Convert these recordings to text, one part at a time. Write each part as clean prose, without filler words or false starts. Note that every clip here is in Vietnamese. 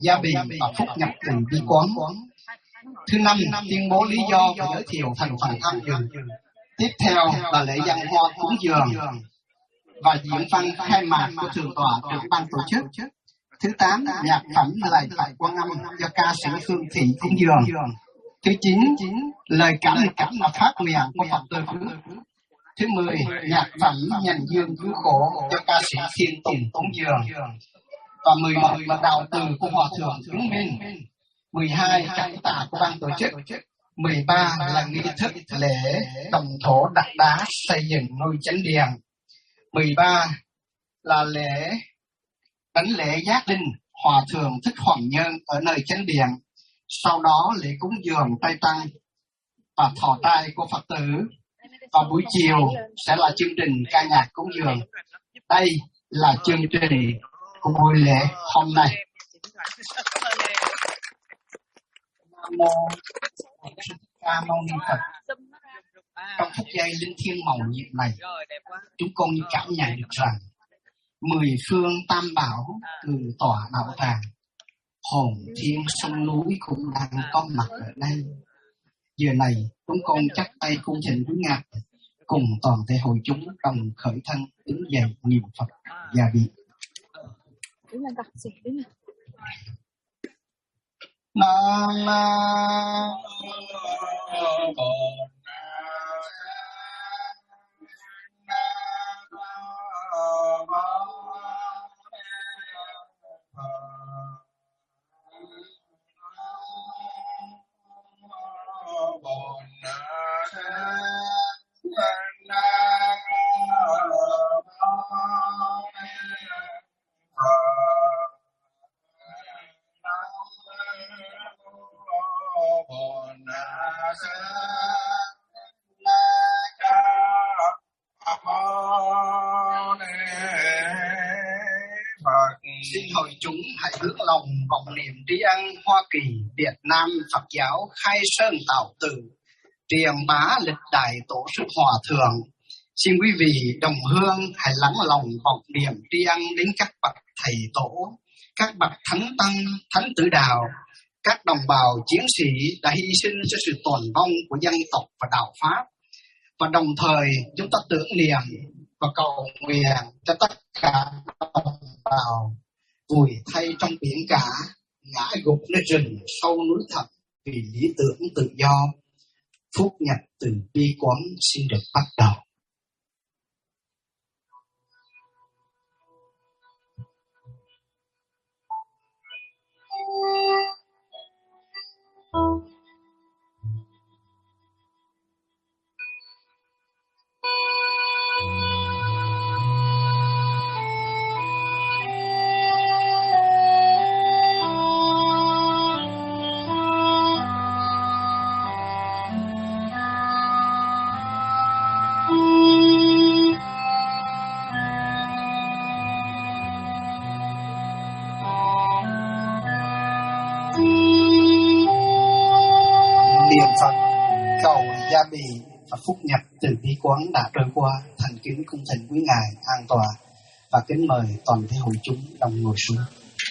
gia bì và phúc nhập từ bi quán. Thứ năm, tuyên bố lý do và giới thiệu thành phần tham dự. Tiếp theo là lễ dân hoa cúng dường và diễn văn khai mạc của thượng tọa trưởng ban tổ chức. Thứ 8, nhạc phẩm Lạy Tại Quan Âm do ca sĩ Phương Thị cúng dường. Thứ 9, lời cảm và phát nguyện của Phật tử. Thứ 10, nhạc phẩm Nhành Dương Cứu Khổ cho ca sĩ Thiên Tùng cúng dường. Và 11 là đạo từ của Hòa Thượng Ứng Minh. 12, cảm tạ của ban tổ chức. 13 là nghi thức lễ đồng thổ đặt đá xây dựng ngôi chánh điện. 13 là đảnh lễ giác linh Hòa Thượng Thích Hoàng Nhân ở nơi chánh điện. Sau đó lễ cúng dường trai tăng và thọ trai của Phật tử. Và buổi chiều sẽ là chương trình ca nhạc cúng dường. Đây là chương trình của buổi lễ hôm nay. Nam mô Bổn Sư Thích Ca Mâu Ni Phật. Trong phút giây linh thiêng màu nhiệm này, chúng con cảm nhận được rằng 10 phương tam bảo từ tọa đạo tràng, hồn thiên sông núi cũng đang có mặt ở đây. Giờ này chúng con chắp tay cung thỉnh quý ngài cùng toàn thể hội chúng đồng khởi thân đứng dậy niệm Phật gia bị. Nam xin hội chúng hãy hướng lòng vọng niệm tri ân Hoa Kỳ, Việt Nam Phật giáo Khai Sơn Tạo Tử, truyền bá lịch đại tổ sư Hòa Thượng. Xin quý vị đồng hương hãy lắng lòng vọng niệm tri ân đến các bậc thầy tổ, các bậc thánh tăng, thánh tử đạo, các đồng bào chiến sĩ đã hy sinh cho sự tồn vong của dân tộc và đạo Pháp. Và đồng thời chúng ta tưởng niệm và cầu nguyện cho tất cả đồng bào vùi thay trong biển cả, ngã gục nơi rừng sâu núi thẳm vì lý tưởng tự do. Phúc nhập từ bi quán xin được bắt đầu. Niệm Phật cầu gia bì và phúc nhập từ bi quán đã trôi qua. Thành kính cung thỉnh quý ngài an tọa và kính mời toàn thể hội chúng đồng ngồi xuống.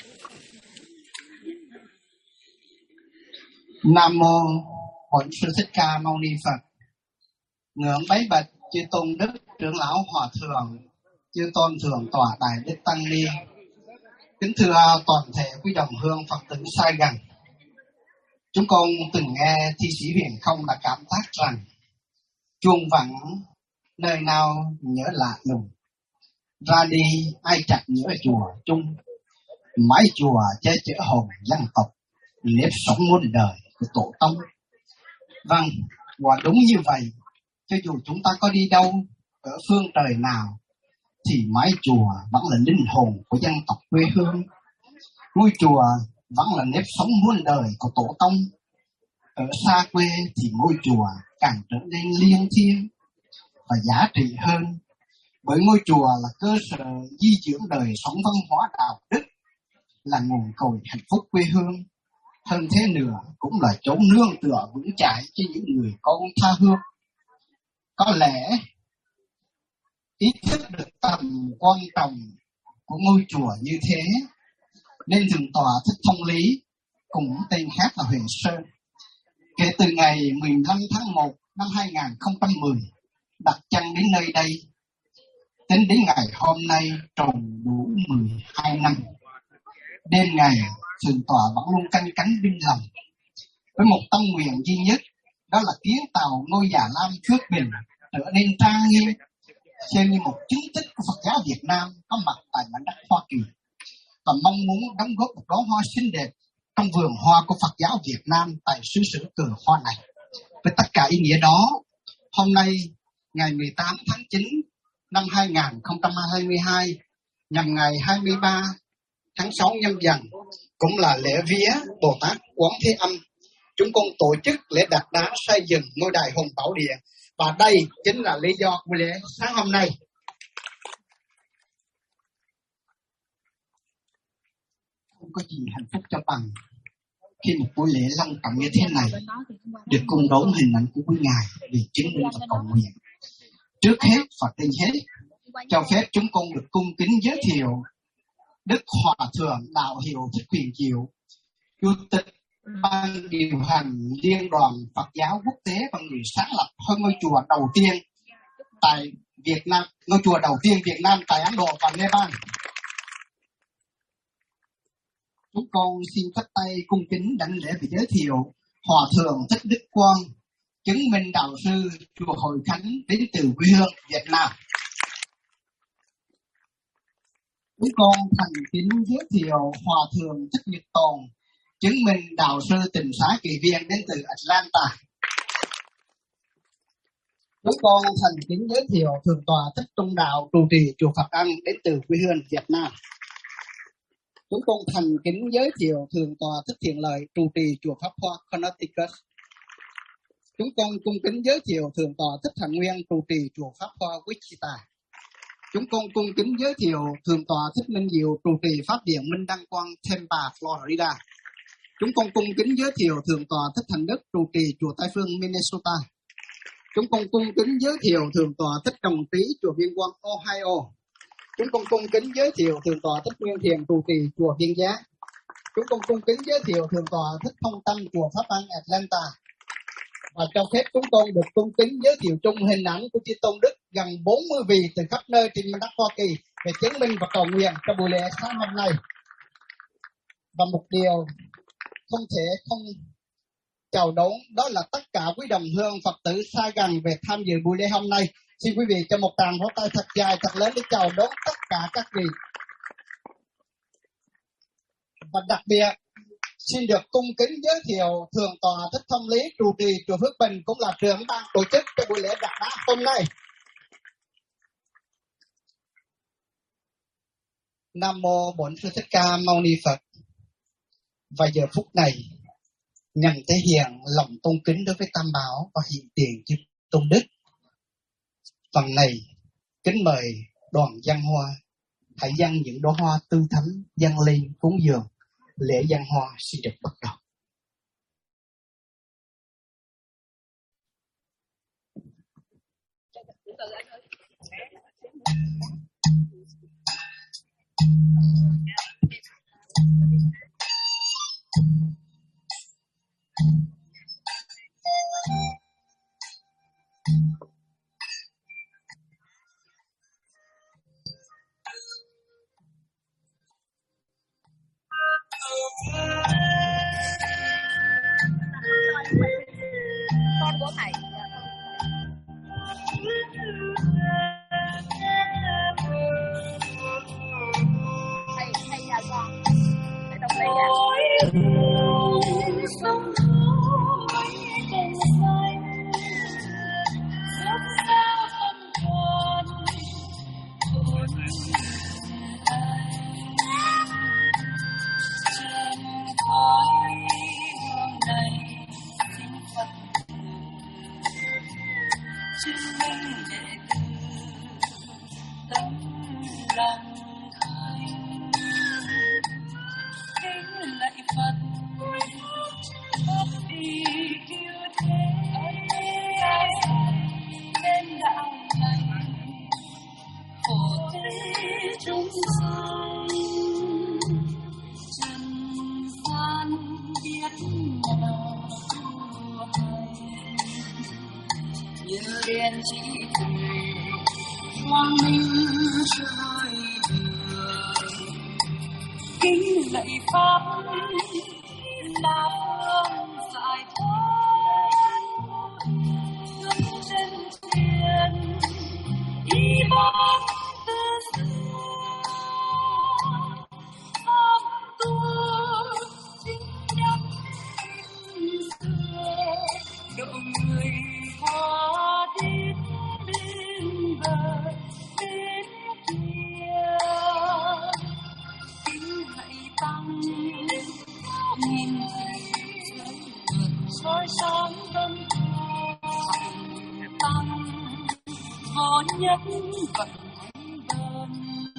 Nam mô Bổn Sư Thích Ca Mâu Ni Phật. Ngưỡng bái bạch chư tôn đức trưởng lão Hòa Thượng, chư tôn thượng tọa đại đức tăng ni, kính thưa toàn thể quý đồng hương Phật tử xa gần. Chúng con từng nghe thi sĩ Huyền Không đã cảm thác rằng chuông vẳng nơi nào nhớ lạ lùng, ra đi ai chẳng nhớ chùa chung, mái chùa che chở hồn dân tộc, nếp sống muôn đời của tổ tông. Vâng, quả đúng như vậy. Cho dù chúng ta có đi đâu, ở phương trời nào, thì mái chùa vẫn là linh hồn của dân tộc quê hương. Ngôi chùa vẫn là nếp sống muôn đời của tổ tông. Ở xa quê thì ngôi chùa càng trở nên liêng thiêng và giá trị hơn, bởi ngôi chùa là cơ sở di dưỡng đời sống văn hóa đạo đức, là nguồn cội hạnh phúc quê hương. Hơn thế nữa cũng là chỗ nương tựa vững chãi cho những người con tha hương. Có lẽ ý thức được tầm quan trọng của ngôi chùa như thế, nên thượng tọa Thích Thông Lý, cũng tên khác là Huệ Sơn, kể từ ngày 15 tháng 1 năm 2010 đặt chân đến nơi đây, tính đến ngày hôm nay tròn đủ 12 năm. Đêm ngày, thượng tọa vẫn luôn canh cánh bên lòng, với một tâm nguyện duy nhất, đó là kiến tạo ngôi Già Lam Phước Bình trở nên trang nghiêm, xem như một chứng tích của Phật giáo Việt Nam có mặt tại mảnh đất Hoa Kỳ, và mong muốn đóng góp một đóa hoa xinh đẹp trong vườn hoa của Phật giáo Việt Nam tại xứ sở cờ hoa này. Với tất cả ý nghĩa đó, hôm nay ngày 18 tháng 9 năm 2022, nhằm ngày 23 tháng 6 Nhâm Dần, cũng là lễ vía Bồ Tát Quán Thế Âm, chúng con tổ chức lễ đặt đá xây dựng ngôi đài Hùng Bảo Điện, và đây chính là lý do của lễ sáng hôm nay. Không có gì hạnh phúc cho bằng khi một buổi lễ long trọng như thế này được cung đón hình ảnh của quý ngài vì chứng minh và cầu nguyện. Trước hết và trên hết, cho phép chúng con được cung kính giới thiệu Đức Hòa Thượng Đạo Hiệu Thích Quyền Diệu, Chủ tịch Ban điều hành Liên đoàn Phật giáo Quốc tế và người sáng lập ngôi chùa đầu tiên tại Việt Nam, ngôi chùa đầu tiên Việt Nam tại Ấn Độ và Nepal. Chúng con xin phép tay cung kính đảnh lễ và giới thiệu Hòa Thượng Thích Đức Quang, chứng minh đạo sư chùa Hội Khánh đến từ quê hương Việt Nam. Chúng con thành kính giới thiệu Hòa Thượng Thích Nhật Tồn, chứng minh đạo sư Tịnh Xá Kỳ Viên đến từ Atlanta. Chúng con thành kính giới thiệu Thượng tọa Thích Trung Đạo, trụ trì chùa Phật Ân đến từ quê hương Việt Nam. Chúng con thành kính giới thiệu Thượng tọa Thích Thiện Lợi, trụ trì chùa Pháp Hoa, Connecticut. Chúng con cung kính giới thiệu Thượng tọa Thích Thành Nguyên, trụ trì chùa Pháp Hoa, Wichita. Chúng con cung kính giới thiệu Thượng tọa Thích Minh Diệu, trụ trì Pháp Điện Minh Đăng Quang, Tampa, Florida. Chúng con cung kính giới thiệu Thượng tọa Thích Thành Đức, trụ trì chùa Tây Phương, Minnesota. Chúng con cung kính giới thiệu Thượng tọa Thích Đồng Trí, chùa Biên Quang, Ohio. Chúng con cung kính giới thiệu Thượng tọa Thích Nguyên Thiền, trụ trì chùa Biên Giá. Chúng con cung kính giới thiệu Thượng tọa Thích Thông Tâm, chùa Pháp Ân, Atlanta. Và cho phép chúng con được cung kính giới thiệu chung hình ảnh của Chư Tôn Đức gần 40 vị từ khắp nơi trên đất Hoa Kỳ để chứng minh và cầu nguyện cho buổi lễ sáng hôm nay. Và một điều không thể không chào đón đó là tất cả quý đồng hương Phật tử xa gần về tham dự buổi lễ hôm nay. Xin quý vị cho một tràng vỗ tay thật dài, thật lớn để chào đón tất cả các vị. Và đặc biệt xin được cung kính giới thiệu Thượng tọa Thích Thông Lý, trụ trì chùa Phước Bình, cũng là trưởng ban tổ chức cho buổi lễ đặt đá hôm nay. Nam mô Bổn Sư Thích Ca Mâu Ni Phật. Và giờ phút này nhằm thể hiện lòng tôn kính đối với Tam Bảo và hiện tiền Chư Tôn Đức, phần này kính mời đoàn dân hoa hãy dâng những đóa hoa tươi thắm dâng lên cúng dường. Lễ dân hoa xin được bắt đầu. Con của thầy. Thầy chào con. Thầy đồng ý đèn chỉ quang minh trời đường, kính lạy pháp là phương giải thoát trên thuyền đi bát tư xưa pháp tu chính nhất xưa độ người hóa đến bên bờ bên kia kính lạy tăng nhìn soi sáng tâm tăng có nhất vận thánh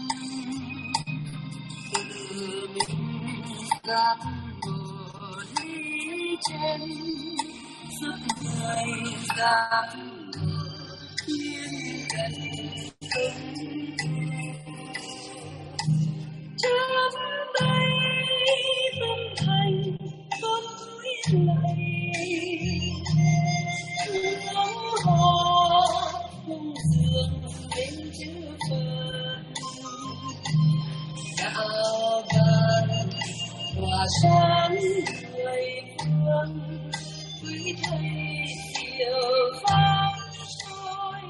đơn từ mình các mùa lý trên suốt ngày các mùa thiên gần trước đây tâm thành con nguyện lạy hướng họ cung dường lên chữ Phật đạo vạn hòa sáng người phương quý thầy diệu pháp soi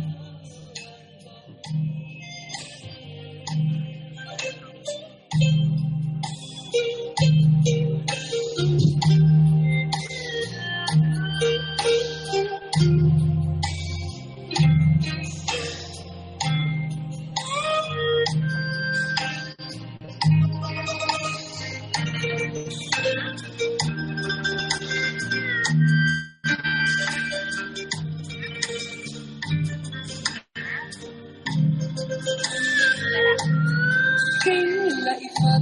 kính lạy Phật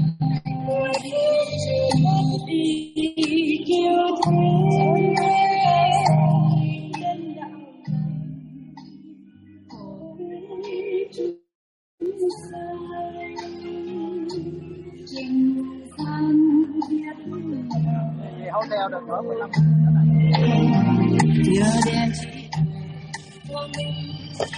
đi kêu thế nhân đạo của chúng sanh trình san biết hotel được cỡ 15 nhớ đèn chỉ quang minh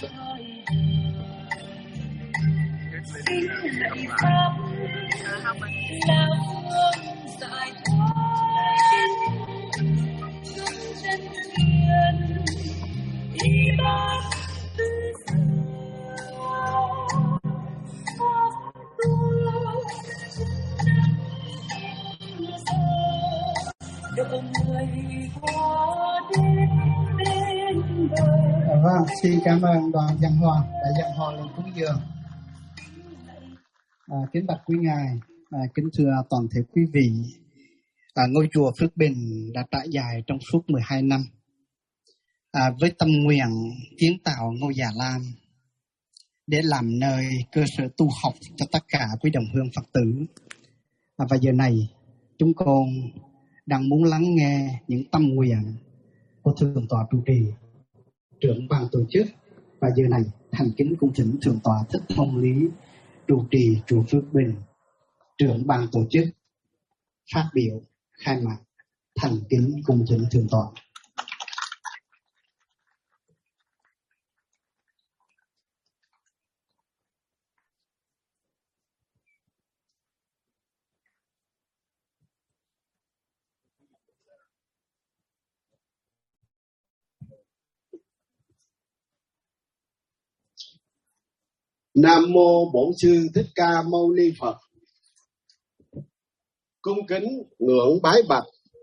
kính lạy pháp là phương giải thoát chân thuyền đi bát tư xưa pháp tu độ người qua đến bên bờ. Vâng, xin cảm ơn đoàn Văn Hòa đã dâng hoa lên cúng dường. Kính bạch quý ngài, kính thưa toàn thể quý vị, ngôi chùa Phước Bình đã trải dài trong suốt 12 năm với tâm nguyện kiến tạo ngôi Già Lam để làm nơi cơ sở tu học cho tất cả quý đồng hương Phật tử. Và giờ này chúng con đang muốn lắng nghe những tâm nguyện của Thượng tọa trụ trì, trưởng ban tổ chức, và giờ này thành kính cung thỉnh Thượng tọa Thích Thông Lý, trụ trì chùa Phước Bình, trưởng ban tổ chức phát biểu khai mạc. Thành kính cung thỉnh Thượng tọa. Nam mô Bổn Sư Thích Ca Mâu Ni Phật. Cung kính ngưỡng bái bạch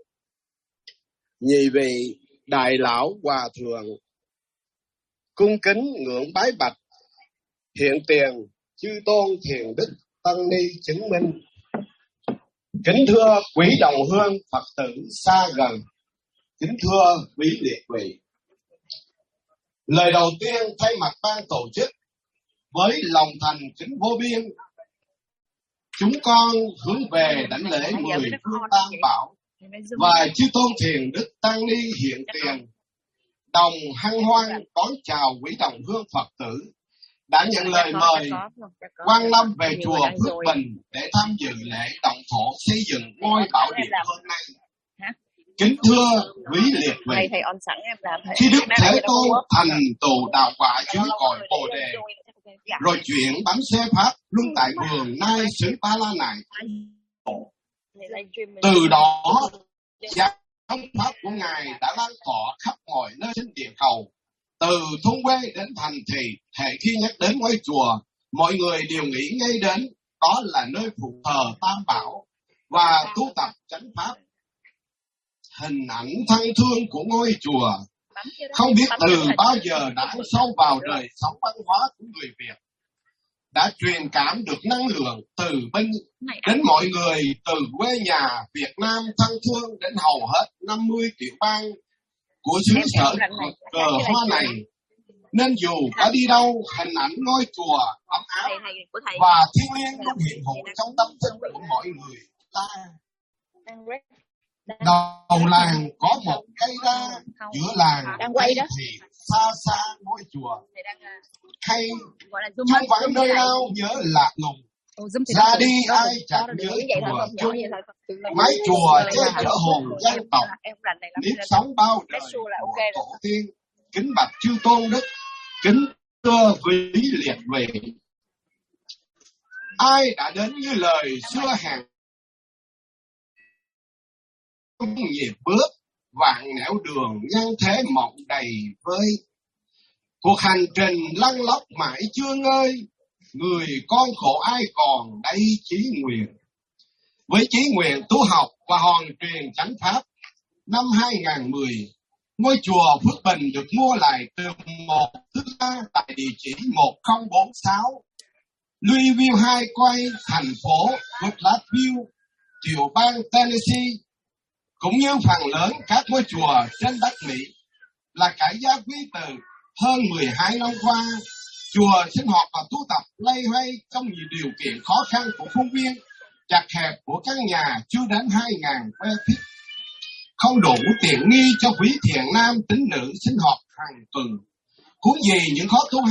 nhị vị đại lão hòa thượng. Cung kính ngưỡng bái bạch hiện tiền chư tôn thiền đức tăng ni chứng minh. Kính thưa quý đồng hương Phật tử xa gần. Kính thưa quý liệt vị. Lời đầu tiên thay mặt ban tổ chức, với lòng thành kính vô biên, chúng con hướng về đảnh lễ 10 phương tam bảo và chư tôn thiền đức tăng ni hiện tiền, đồng hân hoan đón chào quý đồng hương Phật tử đã nhận lời mời quang lâm về chùa Phước Bình để tham dự lễ động thổ xây dựng ngôi bảo điện hôm nay. Kính thưa quý liệt vị. Thầy on sẵn em làm. Khi Đức Thế Tôn thành tựu đạo quả dưới cội Bồ Đề, rồi chuyển bánh xe pháp luân tại vườn nay xứ Ba La này. Từ đó, giáo pháp của Ngài đã lan tỏa khắp mọi nơi trên địa cầu. Từ thôn quê đến thành thị, hệ khi nhắc đến ngôi chùa, mọi người đều nghĩ ngay đến đó là nơi phụng thờ Tam Bảo và tu tập chánh pháp. Hình ảnh thân thương của ngôi chùa không biết từ bao giờ đã sâu vào đời sống văn hóa của người Việt, đã truyền cảm được năng lượng từ bên đến mọi người từ quê nhà Việt Nam thân thương đến hầu hết 50 tiểu bang của xứ sở cờ hoa này. Nên dù có đi đâu, hình ảnh ngôi chùa ấm áp và thiêng liêng luôn hiện hữu trong tâm thức của mọi người ta. Đầu làng có một cây đa, giữa làng thì xa xa ngôi chùa. Hay không vắng nơi nào nhớ lạc lùng, ra đi ai chẳng nhớ chùa chung. Mái chùa che chở hồn dân tộc, nếp sống bao đời của tổ tiên. Kính bạch chư tôn đức, kính thưa quý liệt vị. Ai đã đến như lời xưa hàng nhịp bước, vạn nẻo đường nhân thế mộng đầy vơi. Cuộc hành trình lăn lóc mãi chưa ngơi, người con khổ ai còn đây chí nguyện. Với chí nguyện tu học và hoàn truyền chánh pháp, năm 2010, ngôi chùa Phước Bình được mua lại từ một thứ ba tại địa chỉ 1046 Louisville Highway, thành phố Woodlatville, tiểu bang Tennessee. Cũng như phần lớn các ngôi chùa trên đất Mỹ là cải gia quý từ hơn 12 năm qua, chùa sinh hoạt và tu tập loay hoay trong nhiều điều kiện khó khăn của khuôn viên chặt hẹp của căn nhà chưa đến 2.000 feet, không đủ tiện nghi cho quý thiện nam tín nữ sinh hoạt hàng tuần. Huống gì những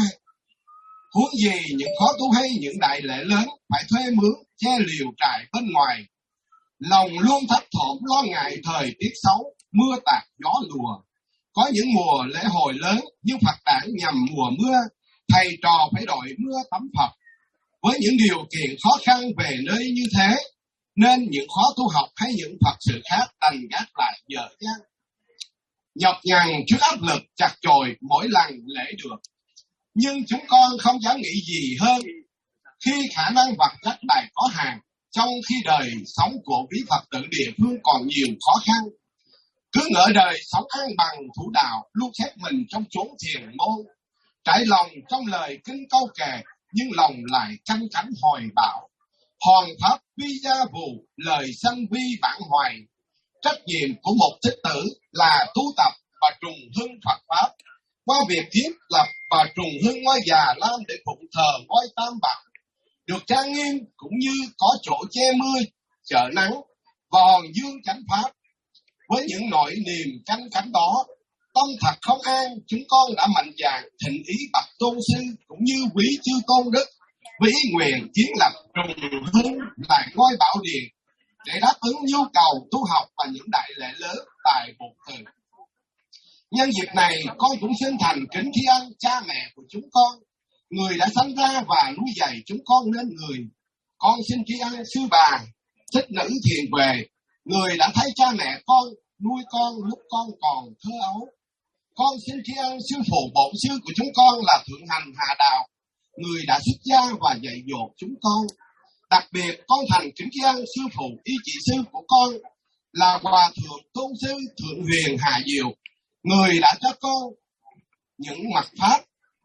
khó tu hay những đại lễ lớn phải thuê mướn che liều trại bên ngoài. Lòng luôn thấp thỏm lo ngại thời tiết xấu, mưa tạt gió lùa. Có những mùa lễ hội lớn nhưng Phật đản nhằm mùa mưa, thầy trò phải đội mưa tắm Phật. Với những điều kiện khó khăn về nơi như thế, nên những khóa tu học hay những Phật sự khác đành gác lại dở dang. Nhọc nhằn trước áp lực chặt chội mỗi lần lễ được. Nhưng chúng con không dám nghĩ gì hơn khi khả năng vật chất tài có hạn, trong khi đời sống của quý Phật tử địa phương còn nhiều khó khăn. Cứ ngỡ đời sống an bằng thủ đạo, luôn xếp mình trong chốn thiền môn. Trải lòng trong lời kinh câu kệ, nhưng lòng lại canh cánh hoài bão. Hoàn pháp vi gia vụ, lời sanh vi bản hoài. Trách nhiệm của một thích tử là tu tập và trùng hưng Phật Pháp. Qua việc thiết lập và trùng hưng ngôi già lam để phụng thờ ngôi Tam Bảo, được trang nghiêm cũng như có chỗ che mưa, chở nắng và hòn dương chánh pháp. Với những nỗi niềm canh cánh đó, tâm thật không an, chúng con đã mạnh dạn thịnh ý bạch tôn sư cũng như quý chư tôn đức với ý nguyện kiến lập trùng hưng lại ngôi Bảo Điện để đáp ứng nhu cầu tu học và những đại lễ lớn tại Bồ Từ. Nhân dịp này, con cũng xin thành kính tri ân cha mẹ của chúng con, người đã sanh ra và nuôi dạy chúng con nên người. Con xin tri ân sư bà, thích nữ thiền về, người đã thấy cha mẹ con nuôi con lúc con còn thơ ấu. Con xin tri ân sư phụ bổn sư của chúng con là Thượng Hành Hạ Đạo, người đã xuất gia và dạy dỗ chúng con. Đặc biệt, con thành kính tri ân sư phụ y chỉ sư của con là Hòa Thượng Tôn sư Thượng Huyền Hà Diệu, người đã cho con những mặt pháp,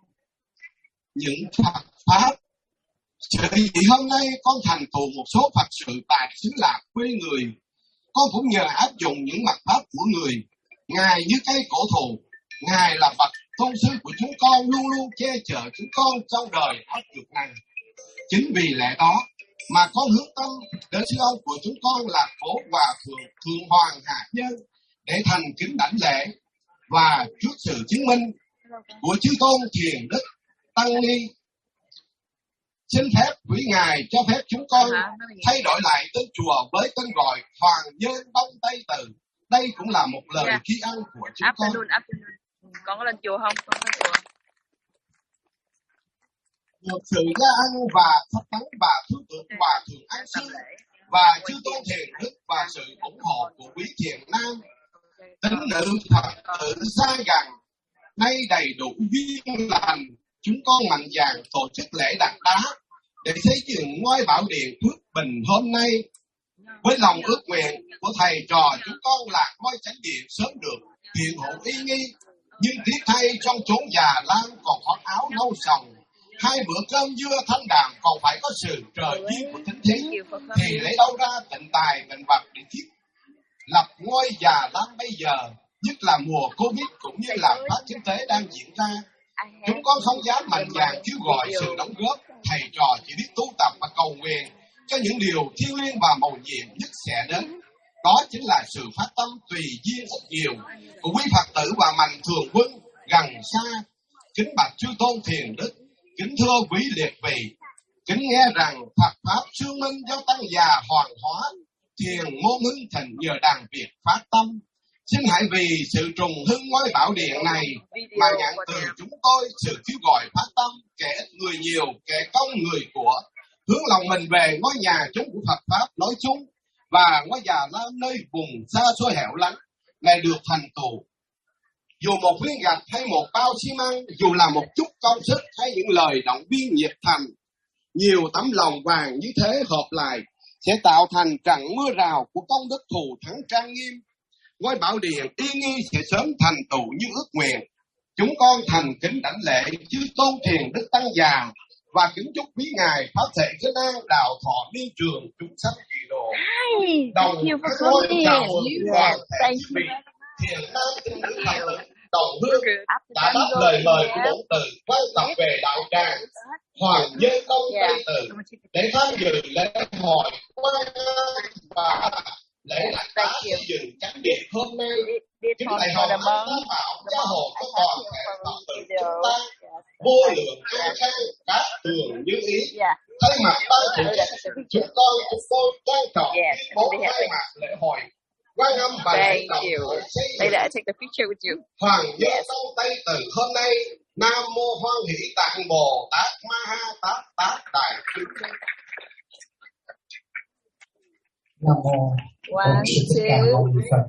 những Phật Pháp. Sở dĩ hôm nay con thành tựu một số Phật sự tại xứ Lạc quê người, con cũng nhờ áp dụng những mặt pháp của người. Ngài như cây cổ thụ, Ngài là bậc tôn sư của chúng con, luôn luôn che chở chúng con trong đời áp dụng này. Chính vì lẽ đó mà con hướng tâm đến sư ông của chúng con là Cố Hòa Thượng Thượng Hoàng Hạ Nhân để thành kính đảnh lễ, và trước sự chứng minh của chư tôn thiền đức tăng ni, xin phép quý ngài cho phép chúng con thay đổi lại tên chùa với tên gọi Hoàng Nhân Đông Tây Từ Đây cũng là một lời tri ân của chúng con. Afternoon. Con có lên chùa không? Con có chùa. Được sự gia ân và thắp tấn và thứ tượng và thường an sinh và chư tôn thiền đức và sự ủng hộ của quý thiền nam tín nữ Phật tử xa gần, nay đầy đủ duyên lành, chúng con mạnh dạn tổ chức lễ đặt đá để xây dựng ngôi bảo điện Phước Bình hôm nay. Với lòng ước nguyện của thầy trò chúng con là ngôi chánh điện sớm được hiện hữu ý nghi, nhưng tiếc thay trong chốn già lam còn khoác áo nâu sòng, hai bữa cơm dưa thanh đạm còn phải có sự trời duyên của thính thí, thì lấy đâu ra tịnh tài bệnh vật để thiết lập ngôi già lam bây giờ, nhất là mùa Covid cũng như là phát kinh tế đang diễn ra. Chúng con không dám mạnh dạn kêu gọi sự đóng góp, thầy trò chỉ biết tu tập và cầu nguyện cho những điều thiêng liêng và mầu nhiệm nhất sẽ đến. Đó chính là sự phát tâm tùy duyên rất nhiều của quý Phật tử và mạnh thường quân gần xa. Kính bạch chư tôn thiền đức, kính thưa quý liệt vị, kính nghe rằng Phật pháp sương minh do tăng già hoàng hóa, thiền môn hưng thịnh nhờ đàn Việt phát tâm. Xin hãy vì sự trùng hưng ngôi bảo điện này mà nhận từ chúng tôi sự kêu gọi phát tâm, kẻ ít người nhiều, kẻ công người của, hướng lòng mình về ngôi nhà chúng của Phật pháp nói chung và ngôi già lam nơi vùng xa xôi hẻo lánh này được thành tựu. Dù một viên gạch hay một bao xi măng, dù là một chút công sức hay những lời động viên nhiệt thành, nhiều tấm lòng vàng như thế hợp lại sẽ tạo thành trận mưa rào của công đức thù thắng trang nghiêm. Ngôi bảo điện y nghi sẽ sớm thành tựu như ước nguyện. Chúng con thành kính đảnh lễ chư tôn thiền đức tăng già và kính chúc quý ngài pháp thể kinh an đạo thọ niên trường chúng sanh kỳ độ. Đồng các ngôi chào mừng toàn thể quý vị thiền nam tín nữ Phật tử đồng hương đã đáp lời mời của bổn từ quan tập về đạo tràng Hoàng Nhân Tông Tây Từ để tham dự lễ hội quan và lễ đặt đá xây dựng chánh điện hôm nay. Kính thầy hồng ân tá bảo gia hộ cho toàn thể Phật tử chúng ta vô lượng an khang cát tường như ý. Thay mặt ban tổ chức, chúng tôi trang trọng tuyên bố khai mạc lễ hội Quan Âm và lễ động thổ xây dựng Hoàng Nhân Tông Tây Từ hôm nay. Nam mô Hoan Hỷ Tạng Bồ Tát Ma Ha Tát Tát Đại Chúng. Nam mô Bổn Sư Thích Ca Mâu Ni Phật.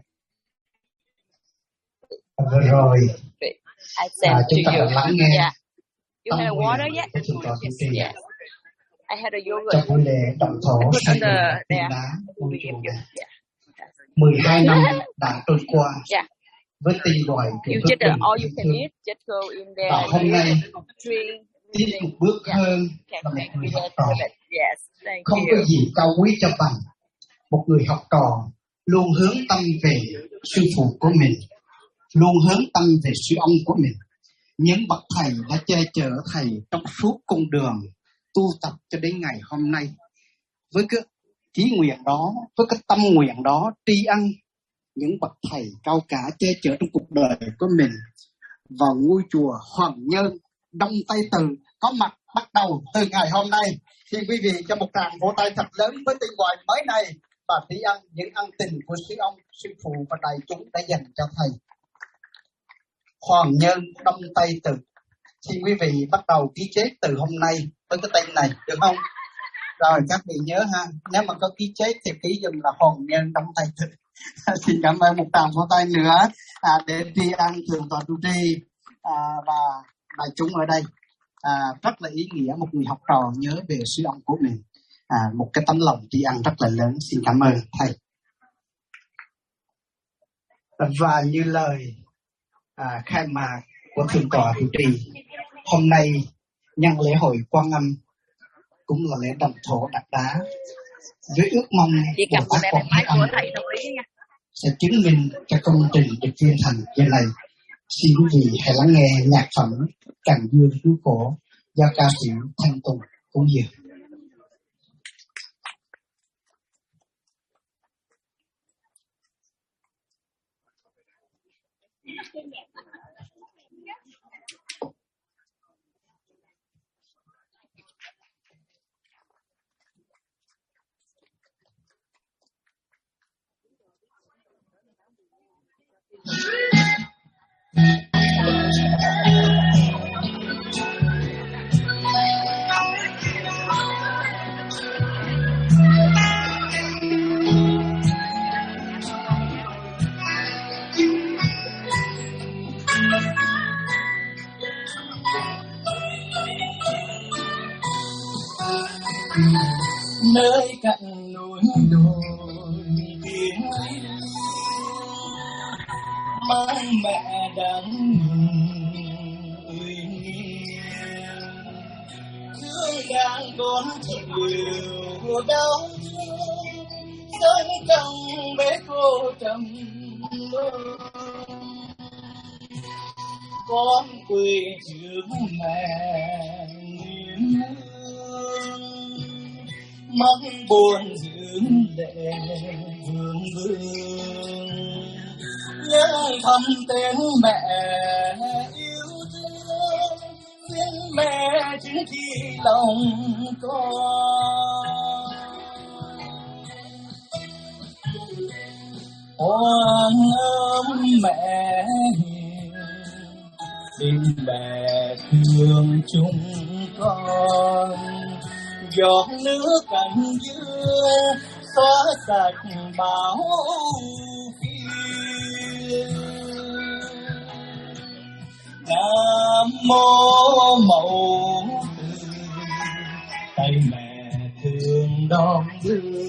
Vừa rồi chúng ta đã lắng nghe tâm nguyện của Thượng tọa chủ trì trong buổi lễ động thổ xây dựng Viên Đá ngôi chùa này. 12 năm đã trôi qua với tên gọi của Phước Bình và hôm nay tiếp một bước hơn là một người học trò. Không có gì cao quý cho bằng một người học trò luôn hướng tâm về sư phụ của mình, luôn hướng tâm về sư ông của mình. Những bậc thầy đã che chở thầy trong suốt con đường tu tập cho đến ngày hôm nay. Với cái chí nguyện đó, với cái tâm nguyện đó, tri ân những bậc thầy cao cả che chở trong cuộc đời của mình vào ngôi chùa Hoàng Nhân Đông Tây Từ có mặt bắt đầu từ ngày hôm nay. Xin quý vị cho một tràng vỗ tay thật lớn với tên gọi mới này và tri ân những ân tình của sư ông, sư phụ và đại chúng đã dành cho thầy. Hoàng Nhân Đông Tây Từ. Xin quý vị bắt đầu ký kết từ hôm nay với cái tên này, được không? Rồi các vị nhớ ha, nếu mà có ký kết thì ký dùm là Hoàng Nhân Đông Tây Từ. Xin cảm ơn một tràng vỗ tay nữa để tri ân Thượng tọa trụ trì và đại chúng ở đây. Rất là ý nghĩa, một người học trò nhớ về sư ông của mình. Một cái tấm lòng tri ân rất là lớn. Xin cảm ơn thầy. Và như lời khai mạc của Thượng tọa trụ trì, hôm nay nhân lễ hội Quan Âm cũng là lễ động thổ đặt đá với ước mong của bác con Thái Âm sẽ chứng minh cho công trình được viên thành như này. Xin quý vị hãy lắng nghe nhạc phẩm Cành Dương Cứu Cổ do ca sĩ Thanh Tùng cúng dường. mang mẹ đắng uy nghiêm, thương đang con chịu đau thương, sống trong bể cô trầm con quỳ trước mẹ nghiêm hương, mắt buồn dưỡng lệ vương vương, nhớ thầm tên mẹ yêu thương, xin mẹ chứng chi lòng con. Oan ấm mẹ hiền, xin mẹ thương chúng con, giọt nước cánh dương xóa sạch bão phiền. Nam mô mẫu từ, tay mẹ thương đón đưa,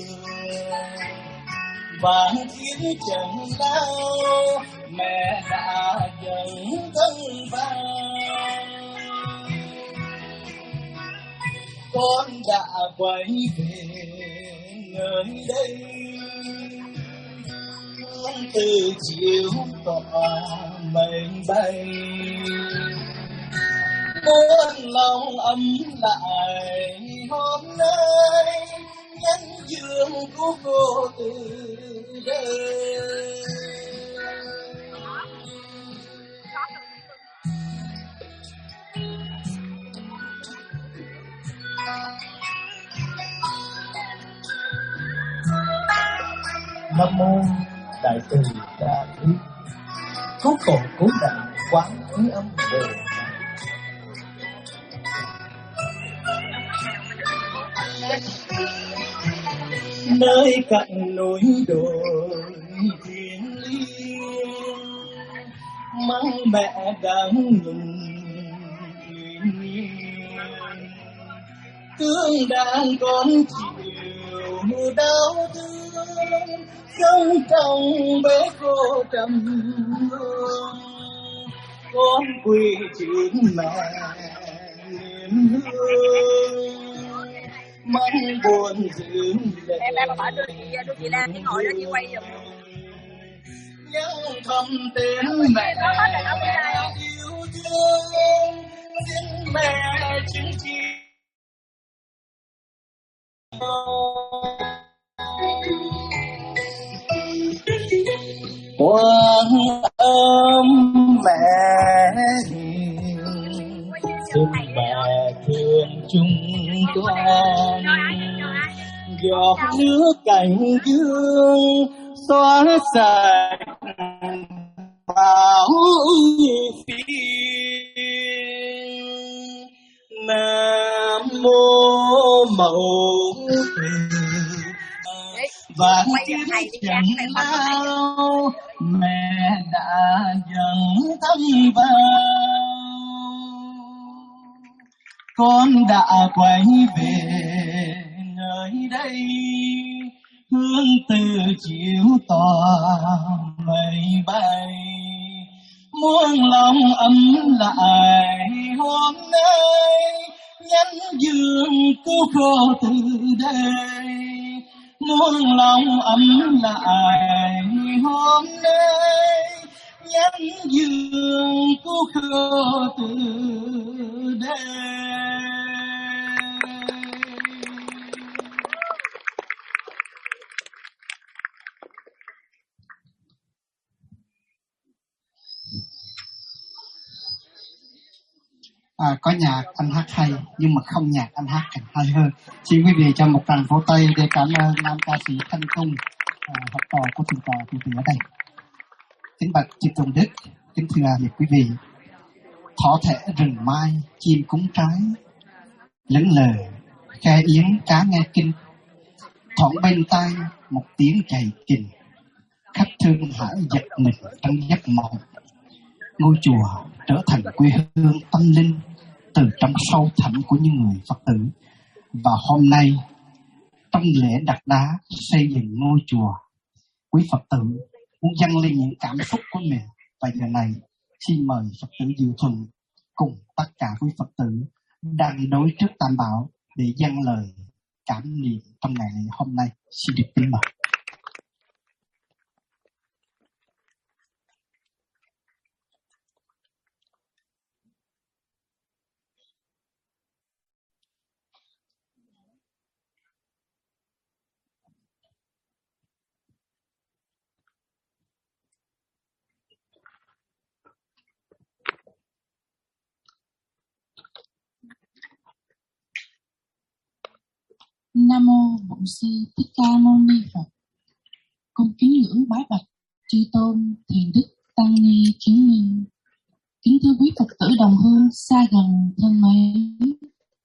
vạn kiếp chẳng đau mẹ đã dẫn thân vang. Con đã quay về nơi đây, hướng từ chiều tỏa mây bay, muốn lòng ấm lại hôm nay, nhân dương của cô từ đây. Nam mô Đại Từ Đại Bi, cứu khổ cứu nạn quán thế âm Bồ Tát. Nơi cạnh núi đồi thiêng liêng, mang mẹ đang ngừng uy nghiêm, thương đang con chịu đau thương, sống trong bể cô trầm hương, con quỳ trước mẹ niềm hương, mắt buồn dưỡng lệ. Em bảo đưa chị Lan đi ngồi đó chị quay giùm. Nhớ thầm tên mẹ yêu thương, xin mẹ chứng chi quan ơn mẹ hiền, xin mẹ thương chúng con, giọt nước cánh dương xóa sạch bão phiền. Nam mô mẫu từ, vạn kiếp chẳng lao mẹ đã dẫn thân vào, con đã quay về nơi đây, hướng từ chiều tỏa mây bay, muôn lòng ấm lại hôm nay, nhánh dương cứu khổ từ đây, muôn lòng ấm lại hôm nay, nhánh dương cứu khổ từ đây. Có nhạc anh hát hay nhưng mà không nhạc anh hát càng hay hơn. Xin quý vị cho một tràng vỗ tay để cảm ơn nam ca sĩ Thanh Cung, học trò của thượng tọa Từ Từ ở đây. Kính bạch chư tôn đức, kính thưa quý vị, thỏ thể rừng mai chim cúng trái, lững lờ khe yến cá nghe kinh, thoảng bên tai một tiếng chày kình, khách thương hãi giật mình trong giấc mộng. Ngôi chùa trở thành quê hương tâm linh từ trong sâu thẳm của những người Phật tử. Và hôm nay trong lễ đặt đá xây dựng ngôi chùa, quý Phật tử muốn dâng lên những cảm xúc của mình Và giờ này xin mời Phật tử Diệu Thuận cùng tất cả quý Phật tử đang đối trước Tam Bảo để dâng lời cảm niệm trong ngày hôm nay. Xin được kính mời. Nam mô Bổn Sư Thích Ca Mâu Ni Phật. Cung kính ngưỡng bái bạch chư tôn thiền đức tăng ni chứng minh. Kính thưa quý Phật tử đồng hương xa gần thân mến.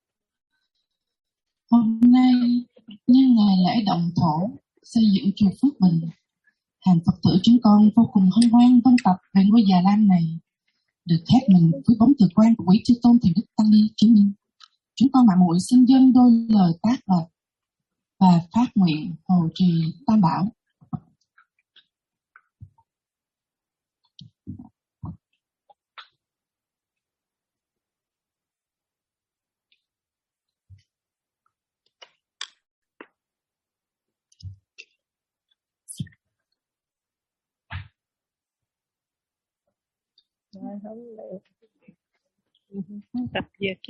Hôm nay nhân ngày lễ động thổ xây dựng chùa Phước Bình, hàng Phật tử chúng con vô cùng hân hoan vân tập về ngôi Già Lam này, được khép mình với bóng từ quan của quý chư tôn thiền đức tăng ni chứng minh. Chúng con mạng muội xin dâng đôi lời tác bạch và phát nguyện hộ trì Tam Bảo. Tập việc chứ.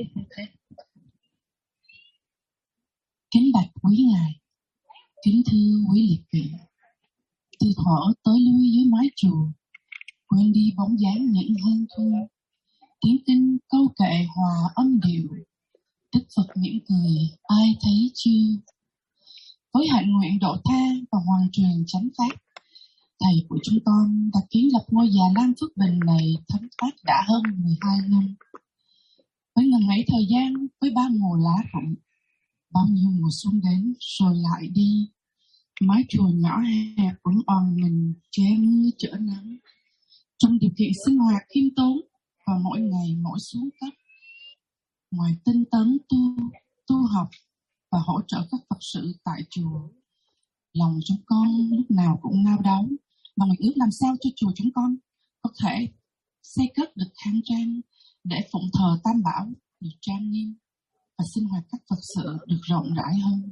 Kính bạch quý ngài, kính thưa quý liệt vị, từ thuở tới lui dưới mái chùa, quên đi bóng dáng những hương thu, tiếng kinh câu kệ hòa âm điệu, Đức Phật mỉm cười ai thấy chưa. Với hạnh nguyện độ tha và hoàn truyền chánh pháp, thầy của chúng con đã kiến lập ngôi Già Lam Phước Bình này thấm thoát đã hơn 12 năm. Với ngần ấy thời gian, với bao mùa lá rụng, bao nhiêu mùa xuân đến rồi lại đi, mái chùa nhỏ hẹp vẫn oằn mình che mưa chở nắng. Trong điều kiện sinh hoạt khiêm tốn và mỗi ngày mỗi xuống cấp, ngoài tinh tấn tu học và hỗ trợ các Phật sự tại chùa, lòng chúng con lúc nào cũng nao đau và nguyện ước làm sao cho chùa chúng con có thể xây cất được khang trang để phụng thờ Tam Bảo được trang nghiêm và sinh hoạt các Phật sự được rộng rãi hơn.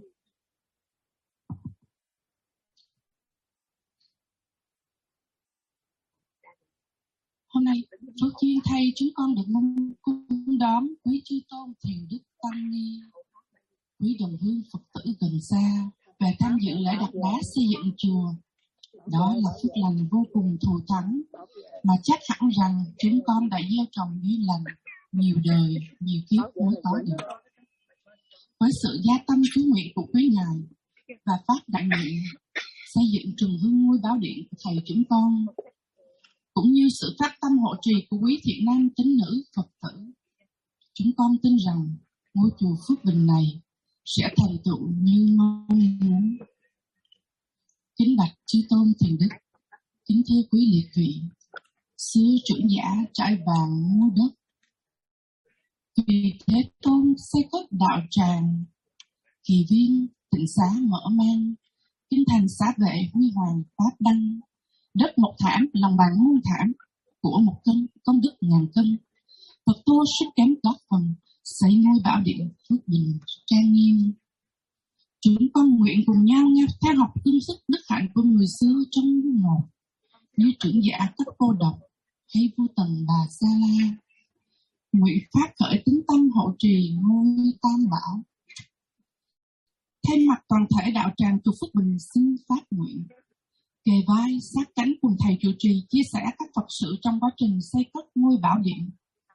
Hôm nay, Phước Duyên thay chúng con được mong cung đón quý chư tôn thiền đức tăng ni, quý đồng hương Phật tử gần xa về tham dự lễ đặt đá xây dựng chùa. Đó là phước lành vô cùng thù thắng mà chắc hẳn rằng chúng con đã gieo trồng duyên lành nhiều đời, nhiều kiếp mới có được. Với sự gia tâm chú nguyện của quý ngài và phát đại nguyện xây dựng trường hương ngôi Bảo Điện của thầy chúng con, cũng như sự phát tâm hộ trì của quý thiện nam tín nữ Phật tử, chúng con tin rằng ngôi chùa Phước Bình này sẽ thành tựu như mong muốn. Kính bạch chư tôn thiền đức, kính thưa quý liệt vị, xưa trưởng giả trải vàng mua đất, vì Thế Tôn xây cất đạo tràng, kỳ viên tịnh xá mở mang, kinh thành xá vệ huy hoàng pháp đăng, đất một thảm lòng bàn muôn thảm, của một cân công đức ngàn cân. Phật tu sức kém góp phần xây ngôi Bảo Điện Phước Bình trang nghiêm. Chúng con nguyện cùng nhau theo học tương sức đức hạnh của người xưa trong một, như trưởng giả Tất Cô Độc hay Vua Tần Bà Sa La, nguyện phát khởi tính tâm hộ trì ngôi Tam Bảo. Thay mặt toàn thể đạo tràng chùa Phước Bình xin phát nguyện kề vai sát cánh cùng thầy trụ trì chia sẻ các Phật sự trong quá trình xây cất ngôi Bảo Điện.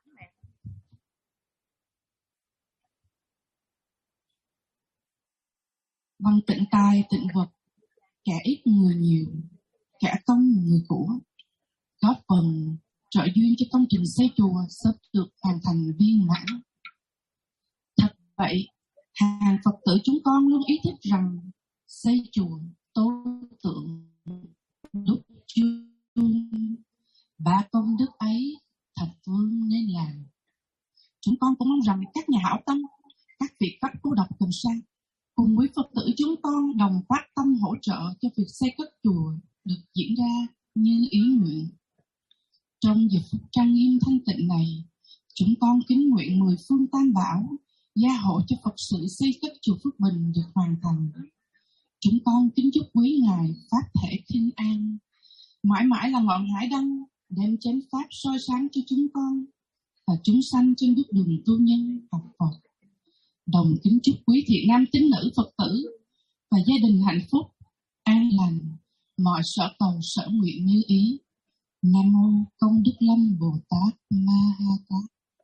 Bằng tịnh tài tịnh vật, kẻ ít người nhiều, kẻ công người của, góp phần trợ duyên cho công trình xây chùa sớm được hoàn thành viên mãn. Thật vậy, hàng Phật tử chúng con luôn ý thức rằng xây chùa, tô tượng, đúc chuông, ba công đức ấy thật vương nên làm. Chúng con cũng mong rằng các nhà hảo tâm, các vị Tất Cô Độc gần xa, cùng với Phật tử chúng con đồng phát tâm hỗ trợ cho việc xây cất chùa được diễn ra như ý nguyện. Trong giờ phút trang nghiêm thanh tịnh này, chúng con kính nguyện 10 phương tam bảo gia hộ cho Phật sự xây cất chùa Phước Bình được hoàn thành. Chúng con kính chúc quý Ngài Pháp thể khinh an, mãi mãi là ngọn hải đăng đem chánh pháp soi sáng cho chúng con và chúng sanh trên bước đường tu nhân học Phật. Đồng kính chúc quý thiện nam tín nữ Phật tử và gia đình hạnh phúc, an lành, mọi sở cầu sở nguyện như ý. Nam mô Công Đức Lâm Bồ Tát Ma Ha Tát.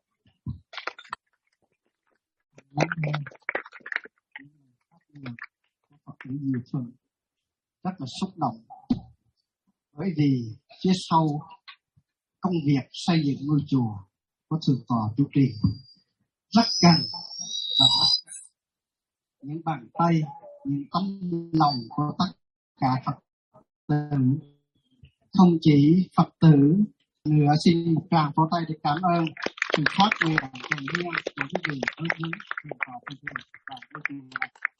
Phật tử Diệu Phương rất là xúc động, bởi vì phía sau công việc xây dựng ngôi chùa có Thượng tọa chủ trì rất gần và những bàn tay, những tấm lòng của tất cả Phật tử. Không chỉ Phật tử nữa, xin một tràng vỗ tay để cảm ơn sự phát huy và tình yêu của quý vị đối với Thượng tọa chủ trì và ngôi chùa.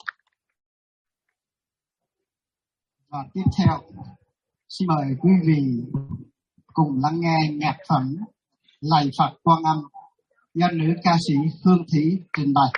Và tiếp theo, xin mời quý vị cùng lắng nghe nhạc phẩm Lạy Phật Quan Âm do nữ ca sĩ Hương Thủy trình bày.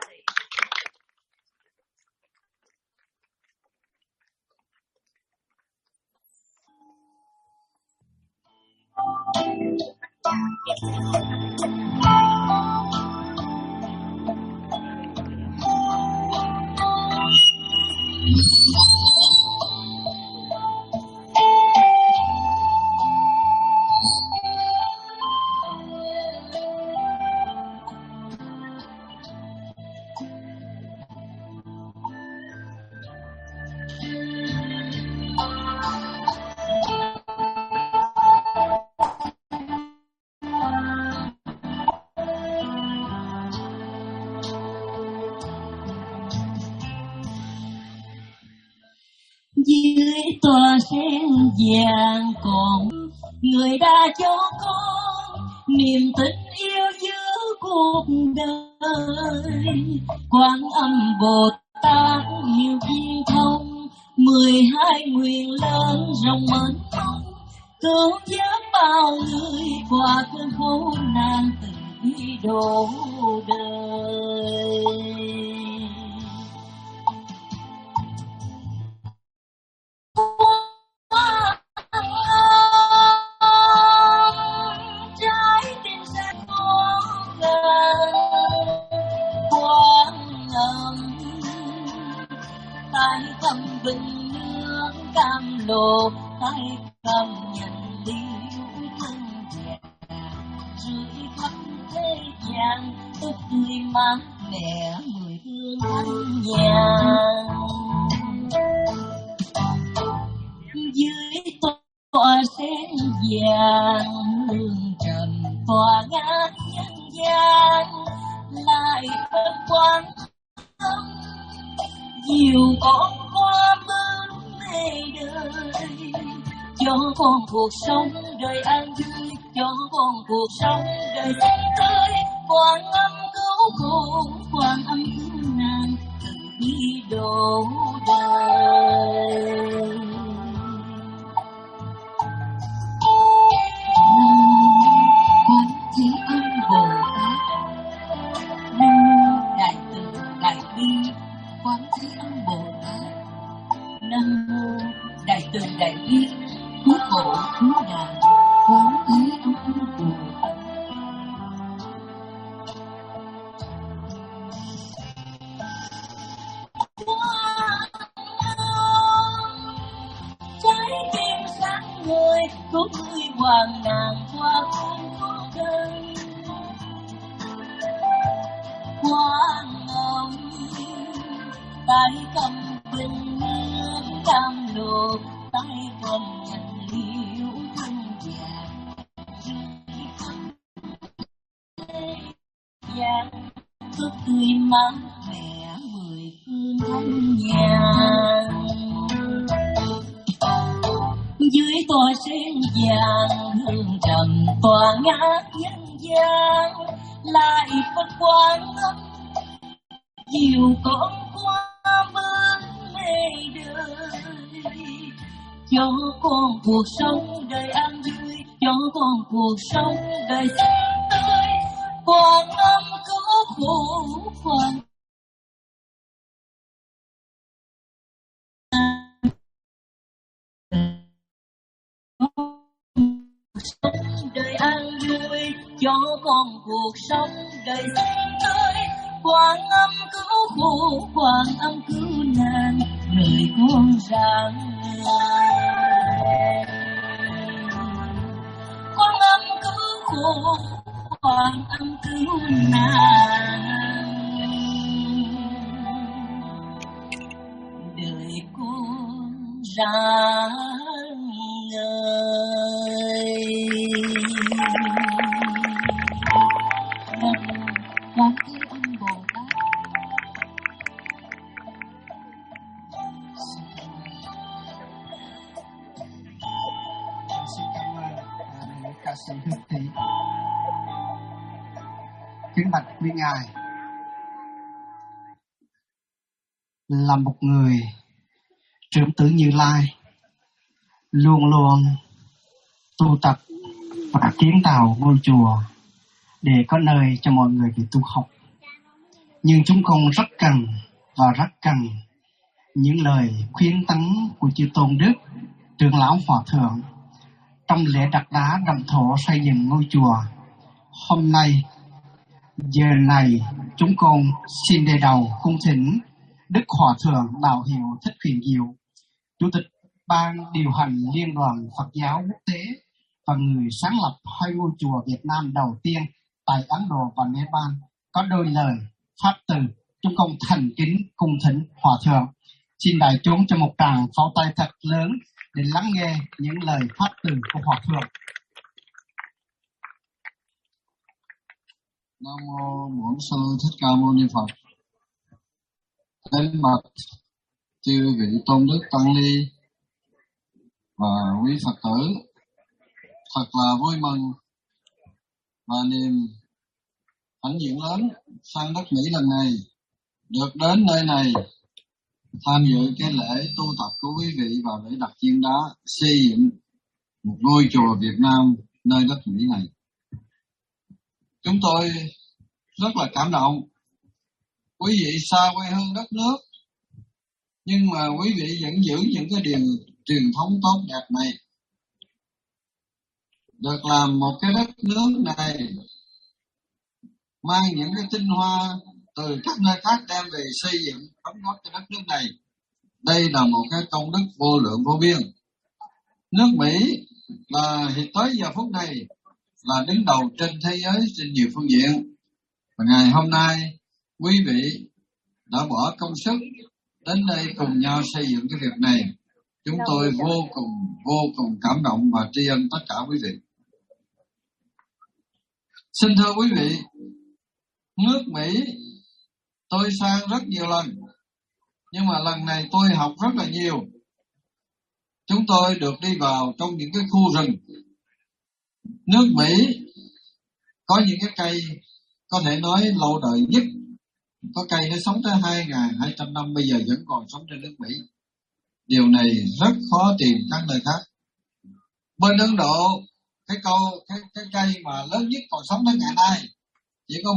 Dưới tòa sen vàng còn người đã cho con niềm tình yêu giữa cuộc đời. Quan Âm Bồ Tát nhiều viên thông, 12 nguyện lớn rộng mênh mông, cứu vớt bao người qua cơn khổ nạn từ bi độ đời. Trái tim sẽ có Quan Âm, tay cầm bình nước cam lồ, tay cầm nhận liễu thân vàng, rưỡi khắp thế gian tức tươi mát mẻ mười hương thanh nhàn. Dưới tòa sen vàng hương trầm tỏa ngát nhân gian, lại ơn Quan Âm dìu con qua bước mê đời, cho con cuộc sống đời an vui, cho con cuộc sống đời xinh tươi. Quan Âm cứu khổ, Quan Âm cứu nạn, từ bi độ đời. Quán Thế Âm Bồ Tát, Nam mô Đại Từ Đại Bi Quán Thế Âm Bồ Tát, Nam mô Đại Từ Đại Bi cứu khổ cứu nạn, Quán Thế Âm Bồ Tát. Trái tim sáng ngời cứu người hoàng nàng qua cơn khổ đời. Quan Âm, tay cầm bình nước cam lồ, tay cầm nhận liễu thân vàng, vàng thức tươi mát mẻ mười phương thanh nhàn. Dưới tòa sen vàng hương trầm tỏa ngát nhân gian, lại Phật Quan Âm dìu con qua bước mê đời, cho con cuộc sống đời an vui, cho con cuộc sống đời xanh tươi. Quan âm cứu khổ quan đời an vui, cho con cuộc sống đời xanh tươi. Quan âm cứu khổ, quan âm cứu nạn, người con ráng quan âm cứu khổ, quan âm cứu nạn, đời con ráng ngời. Quán Thế Âm Bồ Tát. Xin cảm ơn ca sĩ Hương Thị. Kính bạch quý ngài, là một người trưởng tử Như Lai, luôn luôn tu tập và kiến tạo ngôi chùa để có nơi cho mọi người để tu học. Nhưng chúng con rất cần và rất cần những lời khuyên tấn của chư Tôn Đức, trưởng lão Hòa Thượng trong lễ đặt đá động thổ xây dựng ngôi chùa. Hôm nay, giờ này, chúng con xin đề đầu cung thỉnh Đức Hòa Thượng Đạo Hiệu Thích Huyền Diệu, Chủ tịch Ban điều hành Liên đoàn Phật giáo quốc tế và người sáng lập hai ngôi chùa Việt Nam đầu tiên tại Ấn Độ và Nepal, có đôi lời pháp từ. Chúng con thành kính cung thỉnh Hòa Thượng. Xin đại chúng cho một tràng pháo tay thật lớn để lắng nghe những lời pháp từ của Hòa Thượng. Nam mô Bổn Sư Thích Ca Mâu Ni Phật. Kính bạch chư vị tôn đức tăng ni và quý Phật tử, thật là vui mừng và niềm hãnh diện lớn sang đất Mỹ lần này được đến nơi này tham dự cái lễ tu tập của quý vị và lễ đặt chiên đá xây dựng một ngôi chùa Việt Nam nơi đất Mỹ này. Chúng tôi rất là cảm động. Quý vị xa quê hương đất nước, nhưng mà quý vị vẫn giữ những cái điều truyền thống tốt đẹp này. Được làm một cái đất nước này, mang những cái tinh hoa từ các nơi khác đem về xây dựng, đóng góp cho đất nước này. Đây là một cái công đức vô lượng vô biên. Nước Mỹ là hiện tới giờ phút này là đứng đầu trên thế giới trên nhiều phương diện. Và ngày hôm nay, quý vị đã bỏ công sức đến đây cùng nhau xây dựng cái việc này. Chúng tôi vô cùng cảm động và tri ân tất cả quý vị. Xin thưa quý vị, nước Mỹ tôi sang rất nhiều lần, nhưng mà lần này tôi học rất là nhiều. Chúng tôi được đi vào trong những cái khu rừng. Nước Mỹ có những cái cây có thể nói lâu đời nhất. Có cây nó sống tới 2.200 năm, bây giờ vẫn còn sống trên nước Mỹ. Điều này rất khó tìm các nơi khác. Bên Ấn Độ, cái cây mà lớn nhất còn sống đến ngày nay chỉ có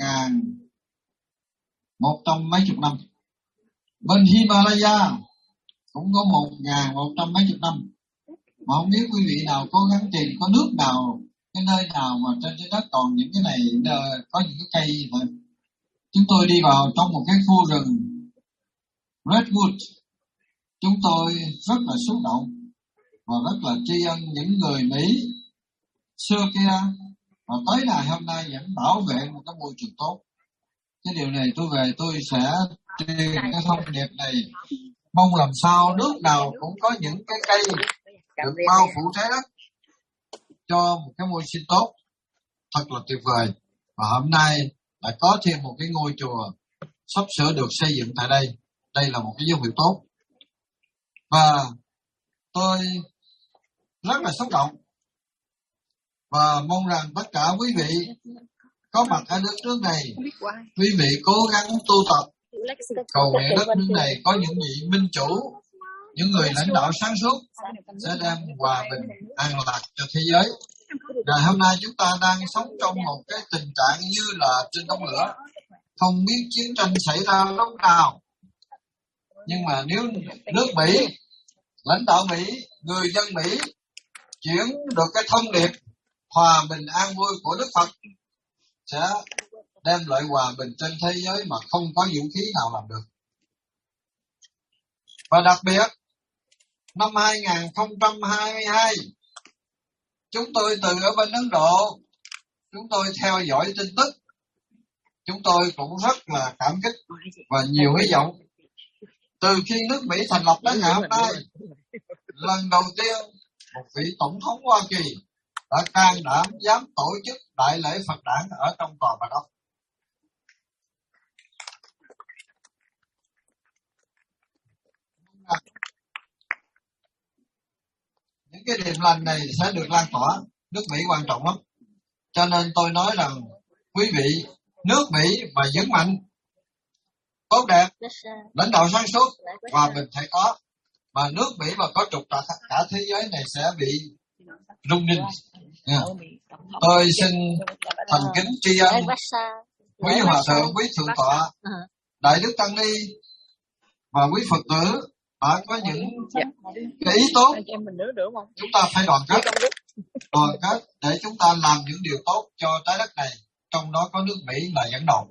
1.100 mấy chục năm. Bên Himalaya cũng có 1.100 mấy chục năm. Mà không biết quý vị nào cố gắng tìm có nước nào, cái nơi nào mà trên trái đất còn những cái này, có những cái cây thôi. Chúng tôi đi vào trong một cái khu rừng Redwood. Chúng tôi rất là xúc động và rất là tri ân những người Mỹ xưa kia và tới ngày hôm nay vẫn bảo vệ một cái môi trường tốt. Cái điều này tôi về tôi sẽ truyền cái thông điệp này. Mong làm sao nước nào cũng có những cái cây được bao phủ trái đất cho một cái môi sinh tốt. Thật là tuyệt vời. Và hôm nay lại có thêm một cái ngôi chùa sắp sửa được xây dựng tại đây. Đây là một cái dấu hiệu tốt. Và tôi rất là xúc động và mong rằng tất cả quý vị có mặt ở đất nước này, quý vị cố gắng tu tập, cầu nguyện đất nước này có những vị minh chủ, những người lãnh đạo sáng suốt sẽ đem hòa bình an lạc cho thế giới. Ngày hôm nay chúng ta đang sống trong một cái tình trạng như là trên đống lửa, không biết chiến tranh xảy ra lúc nào. Nhưng mà nếu nước Mỹ, lãnh đạo Mỹ, người dân Mỹ chuyển được cái thông điệp hòa bình an vui của Đức Phật sẽ đem lại hòa bình trên thế giới mà không có vũ khí nào làm được. Và đặc biệt, năm 2022, chúng tôi từ ở bên Ấn Độ, chúng tôi theo dõi tin tức, chúng tôi cũng rất là cảm kích và nhiều hy vọng. Từ khi nước Mỹ thành lập đến ngày hôm nay, lần đầu tiên một vị tổng thống Hoa Kỳ đã can đảm dám tổ chức đại lễ Phật đản ở trong tòa Bạch Ốc. Những cái điểm lành này sẽ được lan tỏa. Nước Mỹ quan trọng lắm. Cho nên tôi nói rằng quý vị, nước Mỹ mà vững mạnh, tốt đẹp, lãnh đạo sáng suốt, hòa bình phải có. Mà nước Mỹ mà có trục trặc, cả thế giới này sẽ bị rung rinh. Tôi xin thành kính tri ân quý hòa thượng, quý thượng tọa, đại đức tăng ni và quý Phật tử đã có những cái ý tốt. Chúng ta phải đoàn kết để chúng ta làm những điều tốt cho trái đất này, trong đó có nước Mỹ là dẫn đầu.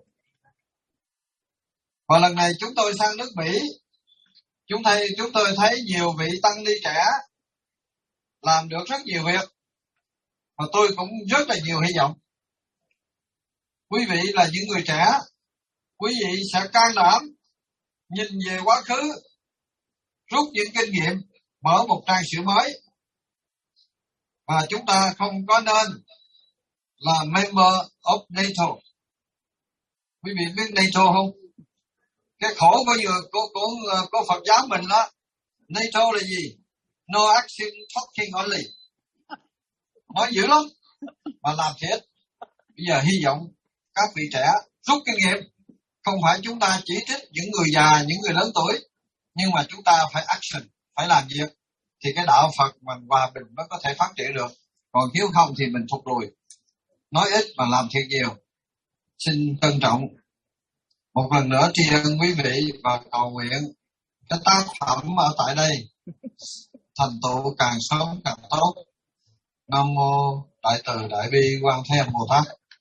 Và lần này chúng tôi sang nước Mỹ, chúng tôi thấy nhiều vị tăng ni trẻ làm được rất nhiều việc, và tôi cũng rất là nhiều hy vọng. Quý vị là những người trẻ, quý vị sẽ can đảm nhìn về quá khứ, rút những kinh nghiệm, mở một trang sử mới. Và chúng ta không có nên là member of NATO. Quý vị biết NATO không? Cái khổ của Phật giáo mình đó, NATO là gì? No action, talking only. Nói dữ lắm, mà làm thì ít. Bây giờ hy vọng các vị trẻ rút kinh nghiệm. Không phải chúng ta chỉ trích những người già, những người lớn tuổi, nhưng mà chúng ta phải action, phải làm việc. Thì cái đạo Phật mình hòa bình mới có thể phát triển được. Còn nếu không thì mình thụt lùi. Nói ít mà làm thiệt nhiều. Xin trân trọng một lần nữa tri ân quý vị và cầu nguyện cái tác phẩm ở tại đây thành tựu càng sớm càng tốt. Nam mô Đại Từ Đại Bi Quan Thế Âm Bồ Tát.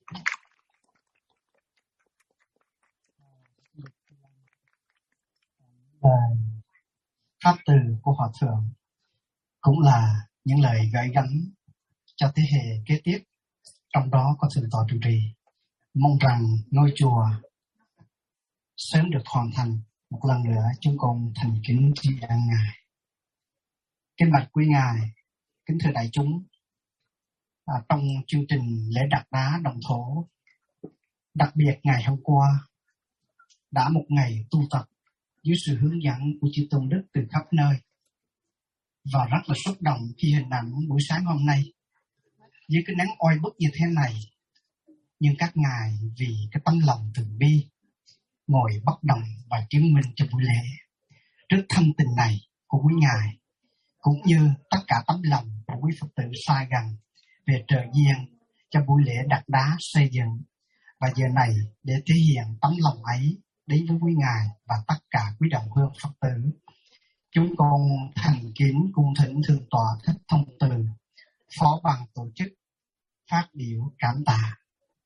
Pháp từ của Hòa Thượng cũng là những lời gửi gắm cho thế hệ kế tiếp, trong đó có Thượng tọa trụ trì. Mong rằng ngôi chùa sớm được hoàn thành. Một lần nữa chúng con thành kính tri ân Ngài. Kính bạch quý Ngài, kính thưa đại chúng, trong chương trình lễ đặt đá đồng thổ, đặc biệt ngày hôm qua đã một ngày tu tập dưới sự hướng dẫn của chư Tôn Đức từ khắp nơi, và rất là xúc động khi hình ảnh buổi sáng hôm nay dưới cái nắng oi bức như thế này, nhưng các ngài vì cái tấm lòng từ bi ngồi bất động và chứng minh cho buổi lễ. Trước thân tình này của quý ngài, cũng như tất cả tấm lòng của quý Phật tử xa gần về trợ duyên cho buổi lễ đặt đá xây dựng, và giờ này để thể hiện tấm lòng ấy đến với quý ngài và tất cả quý đồng hương Phật tử, chúng con thành kính cung thỉnh Thượng tọa Thích Thông Từ, phó ban tổ chức, phát biểu cảm tạ.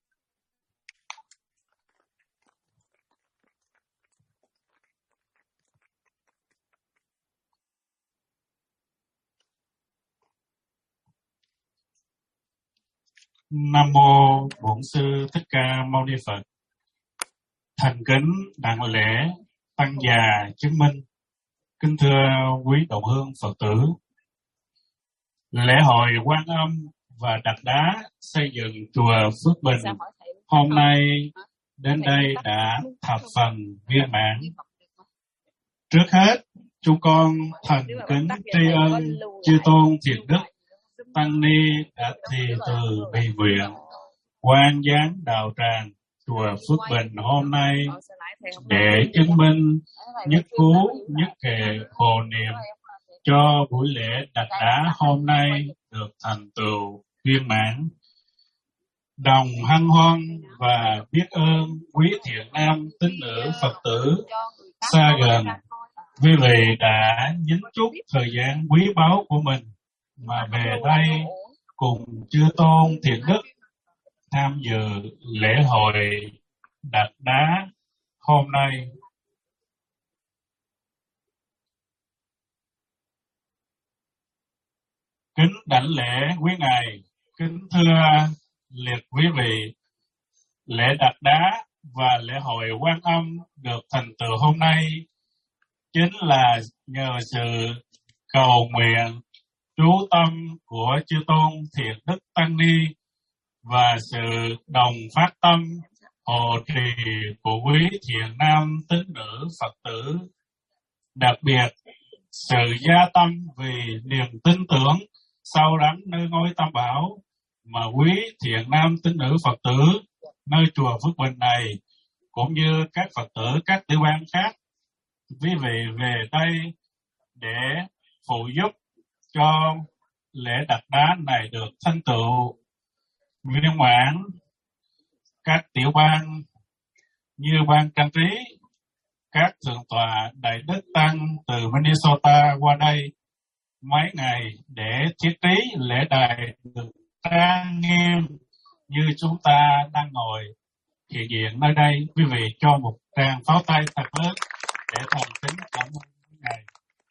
Nam mô Bổn Sư Thích Ca Mâu Ni Phật. Thành kính đảnh lễ tăng già chứng minh. Kính thưa quý đồng hương Phật tử, lễ hội Quan Âm và đặt đá xây dựng chùa Phước Bình hôm nay đến đây đã thập phần viên mãn. Trước hết, chúng con thành kính tri ân chư tôn thiền đức tăng ni đã thì từ bi nguyện quan giáng đạo tràng chùa Phước Bình hôm nay để chứng minh nhất cú nhất kệ hộ niệm cho buổi lễ đặt đá hôm nay được thành tựu viên mãn. Đồng hân hoan và biết ơn quý thiện nam tín nữ Phật tử xa gần, quý vị đã nhín chút thời gian quý báu của mình mà về đây cùng chư tôn thiện đức tham dự lễ hội đặt đá hôm nay. Kính đảnh lễ quý ngài, kính thưa liệt quý vị, lễ đặt đá và lễ hội Quan Âm được thành tựu hôm nay chính là nhờ sự cầu nguyện chú tâm của chư tôn thiện đức tăng ni và sự đồng phát tâm hộ trì của quý thiện nam tín nữ Phật tử. Đặc biệt, sự gia tâm vì niềm tin tưởng sâu đắm nơi ngôi Tam Bảo mà quý thiện nam tín nữ Phật tử nơi chùa Phước Bình này cũng như các Phật tử các tiểu bang khác, quý vị về đây để phụ giúp cho lễ đặt đá này được thành tựu viên mãn. Các tiểu bang như bang Trang Trí, các thượng tọa Đại Đức Tăng từ Minnesota qua đây mấy ngày để thiết trí lễ đài được trang nghiêm như chúng ta đang ngồi hiện diện nơi đây. Quý vị cho một tràng pháo tay thật lớn để thành kính cảm ơn ngài.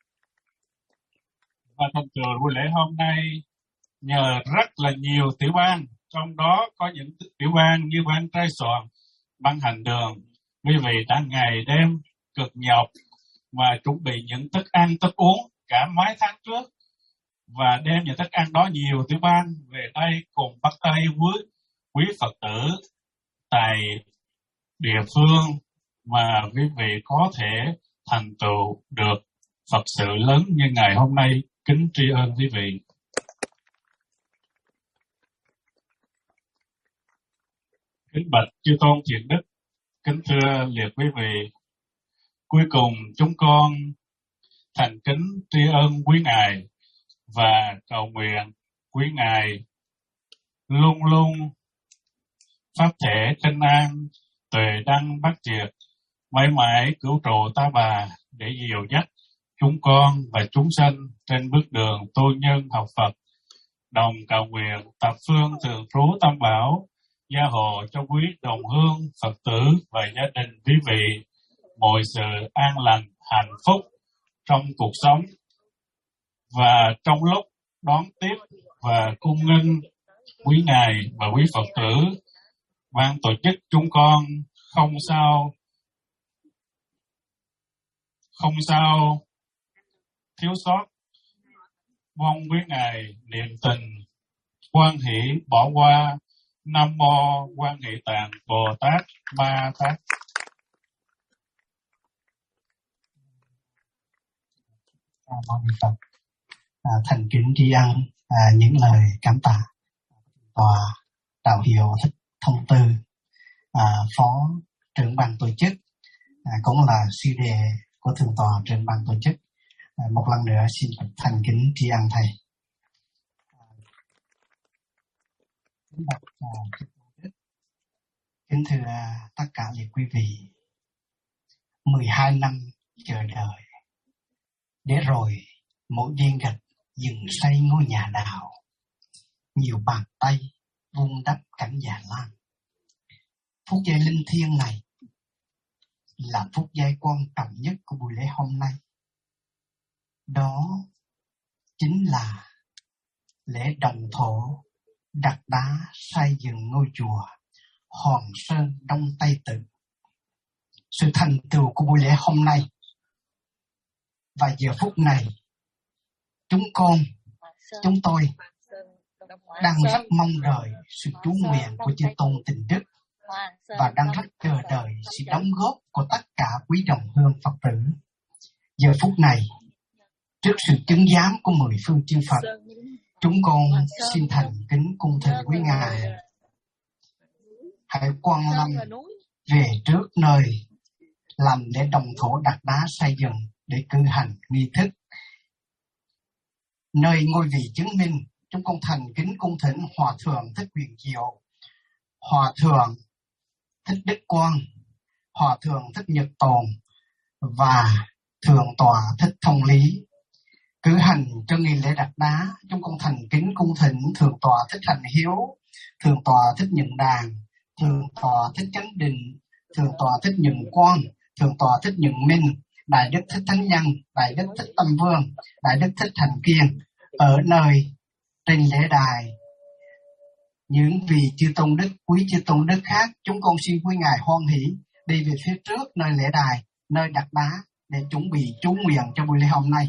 Và thành tựu buổi lễ hôm nay nhờ rất là nhiều tiểu bang, trong đó có những tiểu bang như bang Trai Soạn, bang Hành Đường, quý vị đã ngày đêm cực nhọc và chuẩn bị những thức ăn thức uống cả mấy tháng trước và đem những thức ăn đó nhiều tiểu bang về đây cùng bắt tay với quý Phật tử tại địa phương mà quý vị có thể thành tựu được Phật sự lớn như ngày hôm nay. Kính tri ân quý vị. Kính bạch chư tôn thiện đức, kính thưa liệt quý vị, cuối cùng chúng con thành kính tri ân quý ngài và cầu nguyện quý ngài luôn luôn pháp thể kinh an, tuệ đăng bát triệt, mãi mãi cứu trụ ta bà để dìu dắt chúng con và chúng sanh trên bước đường tu nhân học Phật. Đồng cầu nguyện tập phương thường trú Tam Bảo gia hộ cho quý đồng hương Phật tử và gia đình quý vị mọi sự an lành, hạnh phúc trong cuộc sống. Và trong lúc đón tiếp và cung nghênh quý ngài và quý Phật tử, ban tổ chức chúng con không sao thiếu sót, mong quý ngài niệm tình quan hỷ bỏ qua. Nam mô Quan Hệ Tạng Bồ Tát Ma Tát. Thành kính tri ân những lời cảm tạ tòa đạo hiệu Thích Thông Tư, phó trưởng ban tổ chức, cũng là sư đệ của thượng tọa trên ban tổ chức. Một lần nữa xin thành kính tri ân thầy. Kính thưa tất cả liệt quý vị, 12 năm chờ đợi để rồi mỗi viên gạch dựng xây ngôi nhà đạo, nhiều bàn tay vun đắp cảnh già lam. Phút giây linh thiêng này là phút giây quan trọng nhất của buổi lễ hôm nay. Đó chính là lễ động thổ đặt đá xây dựng ngôi chùa Hoàng Sơn Đông Tây Tự. Sự thành tựu của buổi lễ hôm nay và giờ phút này, chúng tôi đang rất mong đợi sự chú nguyện của chư tôn tình đức và đang rất chờ đợi sự đóng góp của tất cả quý đồng hương Phật tử. Giờ phút này, trước sự chứng giám của 10 phương chư Phật, chúng con xin thành kính cung thỉnh quý ngài hãy quan lâm về trước nơi làm để đồng thổ đặt đá xây dựng để cử hành nghi thức, nơi ngôi vị chứng minh chúng con thành kính cung thỉnh Hòa Thượng Thích Quyền Diệu, Hòa Thượng Thích Đức Quang, Hòa Thượng Thích Nhật Tồn và Thượng tọa Thích Thông Lý. Cử hành cho nghi lễ đặt đá, chúng con thành kính cung thỉnh Thượng tọa Thích Hành Hiếu, Thượng tọa Thích Nhận Đàn, Thượng tọa Thích Chánh Định, Thượng tọa Thích Nhận Quang, Thượng tọa Thích Nhận Minh, Đại Đức Thích Thánh Nhân, Đại Đức Thích Tâm Vương, Đại Đức Thích Hành Kiên ở nơi trên lễ đài. Những vị chư tôn đức, quý chư tôn đức khác, chúng con xin quý ngài hoan hỷ đi về phía trước nơi lễ đài, nơi đặt đá để chuẩn bị chú nguyện cho buổi lễ hôm nay.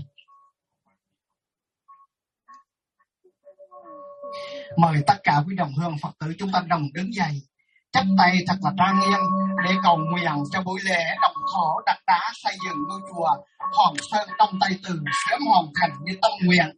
Mời tất cả quý đồng hương Phật tử chúng ta đồng đứng dậy, chắp tay thật là trang nghiêm để cầu nguyện cho buổi lễ đồng thổ đặt đá xây dựng ngôi chùa Hoàng Sơn Đông Tây Từ sớm hoàn thành như tâm nguyện.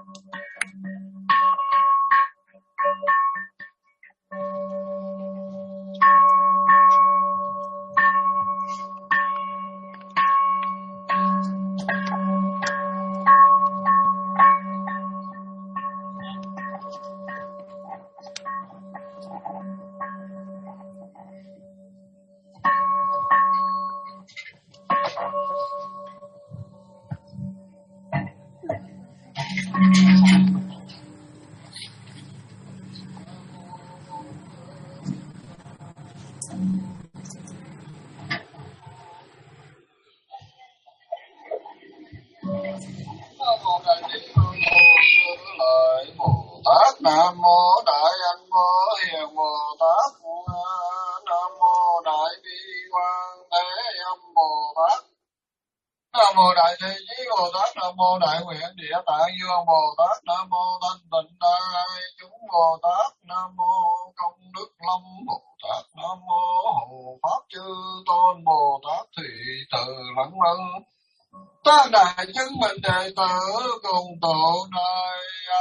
Nam mô Đại Anh Vô Hiền Bồ Tát, Nam mô Đại Bi Quan Thế Âm Bồ Tát, Nam mô Đại Thế Chí Bồ Tát, Nam mô Đại Nguyện Địa Tạng Dương Bồ Tát, Nam mô Thanh Tịnh Đại Chúng Bồ Tát, Nam mô Công Đức Lâm Bồ Tát, Nam mô Hộ Pháp Chư Tôn Bồ Tát Thủy Từ Lẫn Lẫn. Tất đại chứng minh đệ tử cùng tổ đại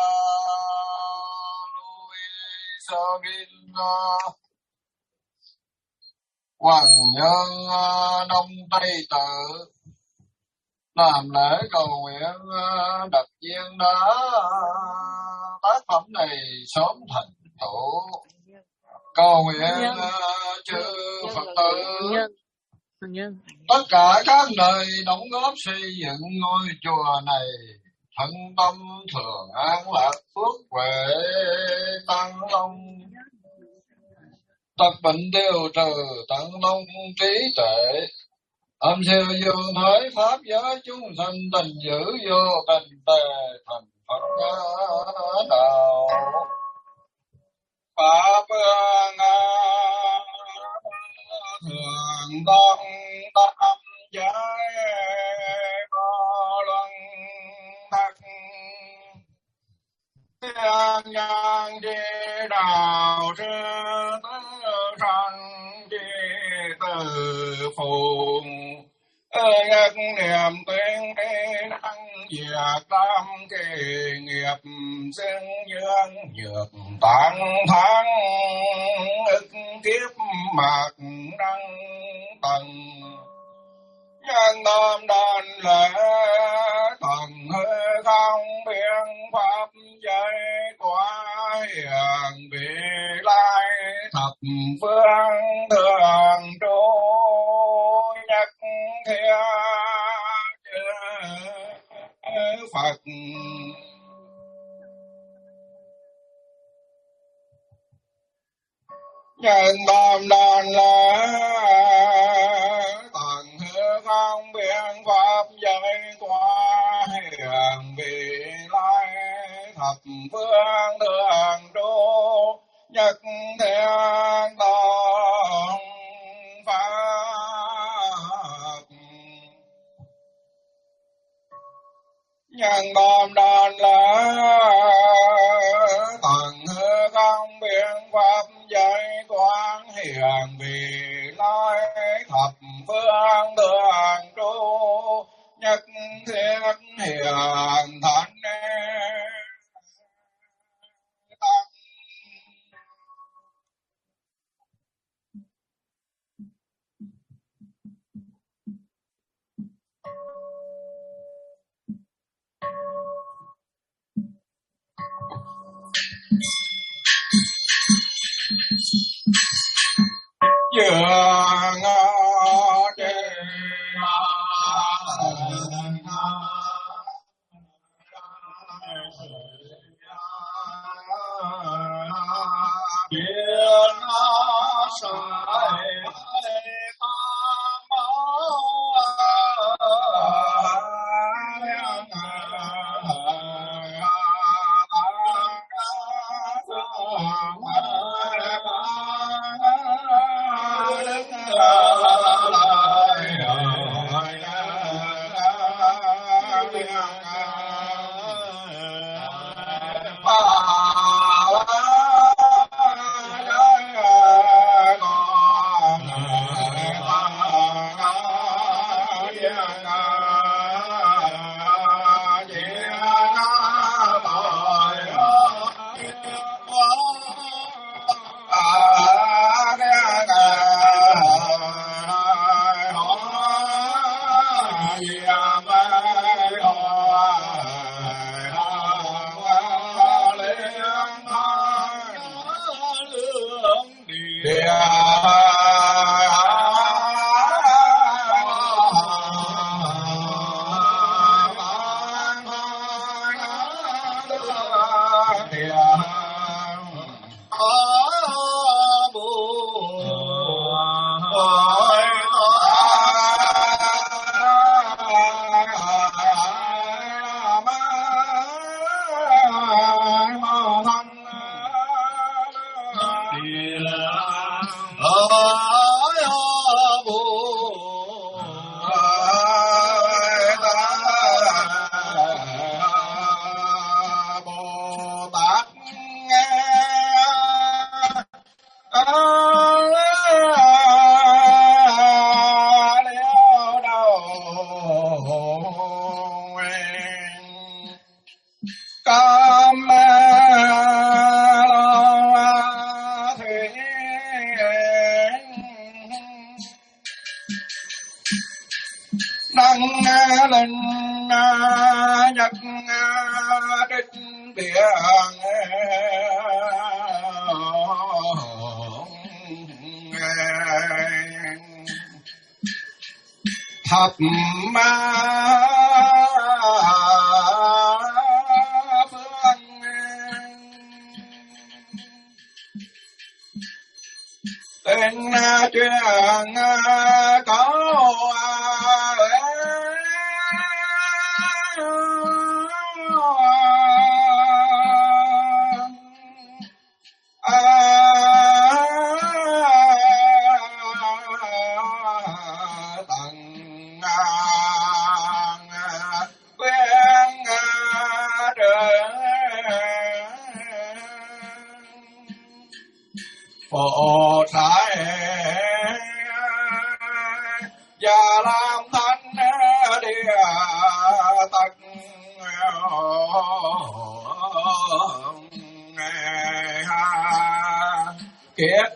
Sơ Kinh Hoàng Nhân Đông Tây Tự làm lễ cầu nguyện đặt viên đá tác phẩm này sớm thành tựu. Cầu nguyện chư Phật tử tất cả các nơi đóng góp xây dựng ngôi chùa này thân tâm thường an lạc, phước huệ tăng long, tật bệnh tiêu trừ, tăng long trí tuệ, âm siêu dương thế pháp giới chúng sanh tình giữ vô tình tề thành Phật đạo. Pháp thường tâm tâm giới vô luân thắc thiên nhân chi đạo sư tứ sanh chi từ phù nhất niệm tuyên đi năng diệt tam kỳ nghiệp sinh dương nhược tạng thắng ức kiếp mạc đăng tầng nhân tâm đàn lễ thần hư không biên pháp giới quá hiền vị lai thập phương thường trú nhất thiên Phật. Nhân tâm đàn lễ thần hư không biên pháp giới quá hiền vị lai thập phương thường trú nhất thiên tôn Pháp. Nhân tâm đàn lễ thần hư không biên pháp giới quán hiền vị lai thập phương thường trú nhất thiết hiền thánh thập ma phương tên truyền có Phổ Thái và làm thanh địa tật kiết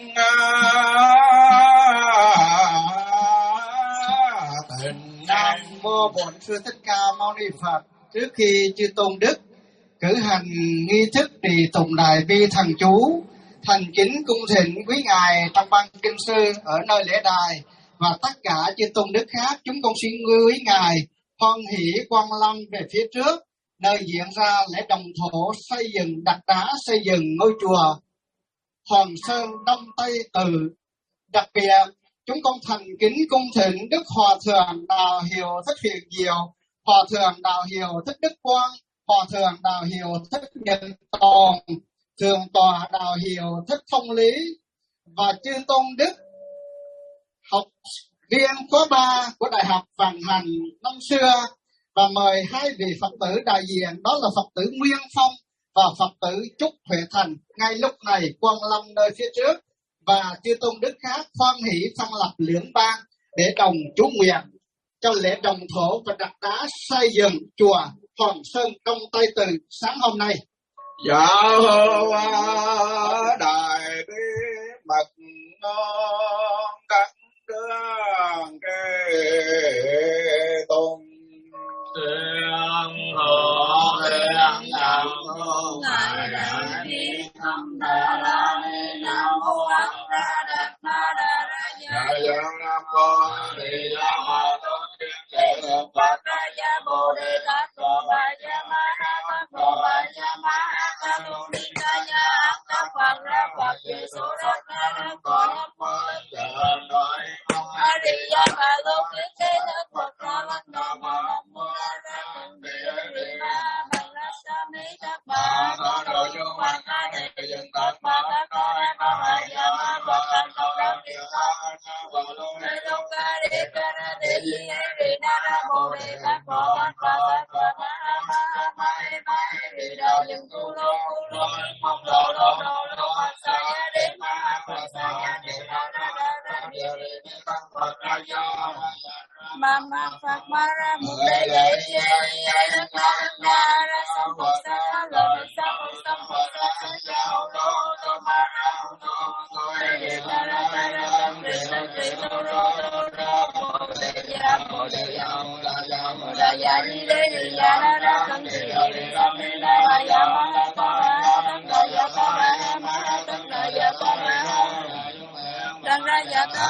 tình Nam Mô Bổn Sư Thích Ca Mâu Ni Phật. Trước khi chư tôn đức cử hành nghi thức trì tụng đại bi thần chú, thành kính cung thỉnh quý ngài trong ban kinh sư ở nơi lễ đài và tất cả chư tôn đức khác, chúng con xin quý ngài hoan hỷ quang lâm về phía trước nơi diễn ra lễ đồng thổ xây dựng đặt đá xây dựng ngôi chùa Hoàng Sơn Đông Tây Từ. Đặc biệt chúng con thành kính cung thỉnh Đức Hòa Thượng Đạo Hiệu Thích Huyền Diệu, Hòa Thượng Đạo Hiệu Thích Đức Quang, Hòa Thượng Đạo Hiệu Thích Nhật Tồn, Thượng tọa Đạo Hiệu Thích Thông Lý và chư tôn đức học viên khóa 3 của Đại học Vạn Hành năm xưa, và mời hai vị Phật tử đại diện, đó là Phật tử Nguyên Phong và Phật tử Trúc Huệ Thành ngay lúc này quang lâm nơi phía trước, và chư tôn đức khác hoan hỷ thành lập lưỡng ban để đồng chú nguyện cho lễ đồng thổ và đặt đá xây dựng chùa Hoàng Sơn Đông Tây Từ sáng hôm nay. Dạ đại bi mật non các đường tùng Hương hộ hương đạo hương ngài đã đi thăm đà la ni nam mô a ra đà na đà ra dạ dạ nam mô đi đà ma tôn thiên thế phật ra ya bồ đề tát tô ba ya ma ha ma tô ba ya ma ha ma tu ni ca ya ta phật ra Mama Phật Ma Ra Mô Đề Đề Ra Ra Sam Phật Sa La Lô Sa Phật Sa Sa Lô Ma Ra Mô Đề Ra Ra Tam Tri Tô Rô Mô Đề Ya Di Đê Di Ya Ra Ra Tam Tri Tam Tri La Ya Ma Ha Pa Tam La Ya Pa Ma Ha Tam La Ya Pa Ma Tam Ra Ya Ta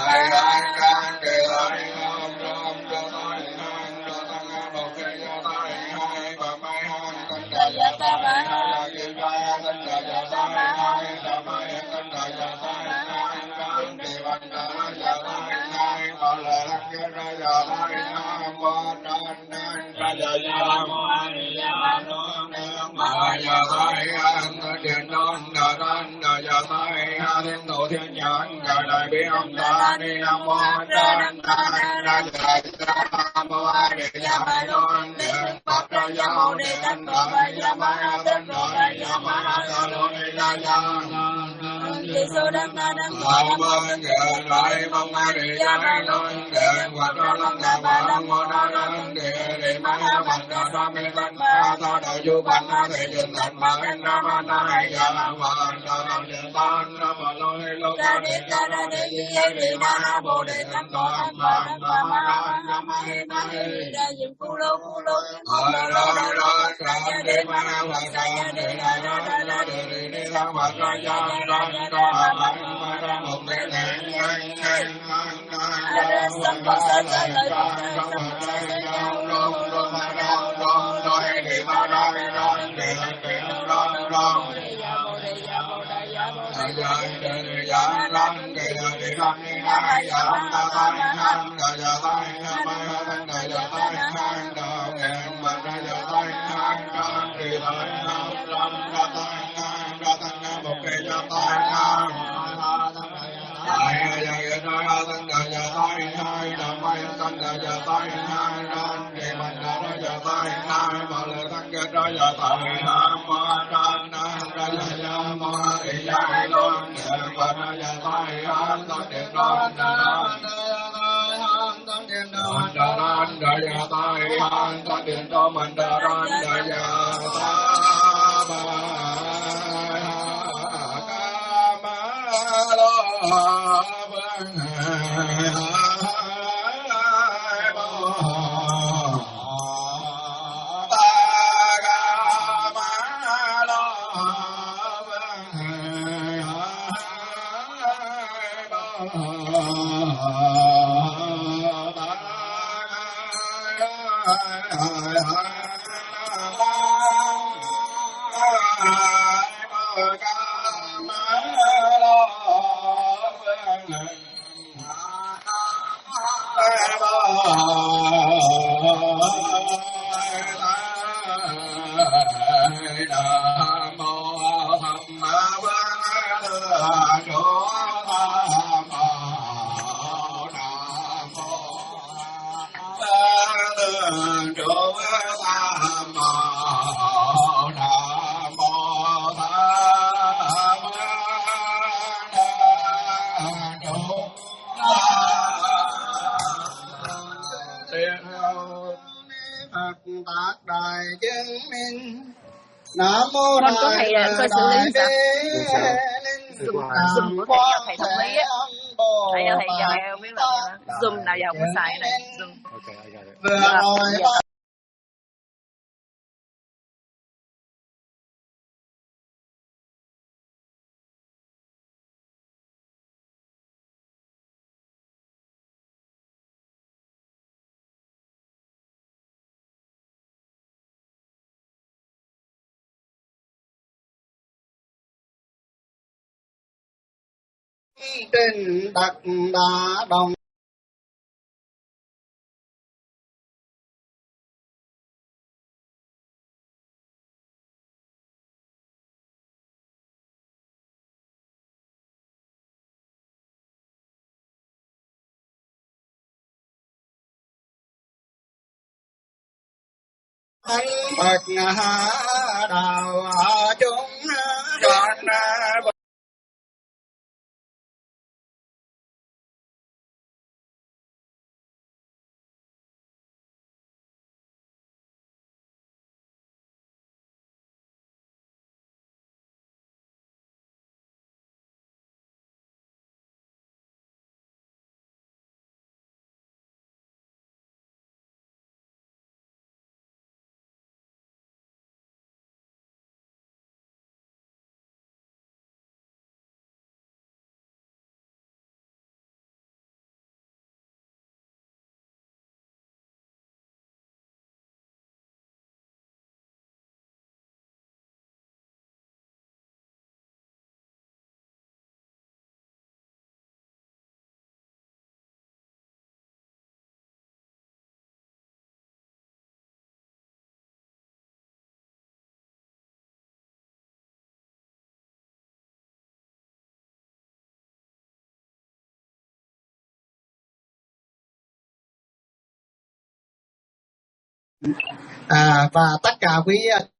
Nam mô con có thầy coi xử lý sao? Zoom của thầy giờ thầy thống lý á. Thầy giờ em biết là Zoom nào giờ cũng xài này. Zoom. Vừa rồi trên đất đá đồng anh bậc đạo chúng con Và tất cả quý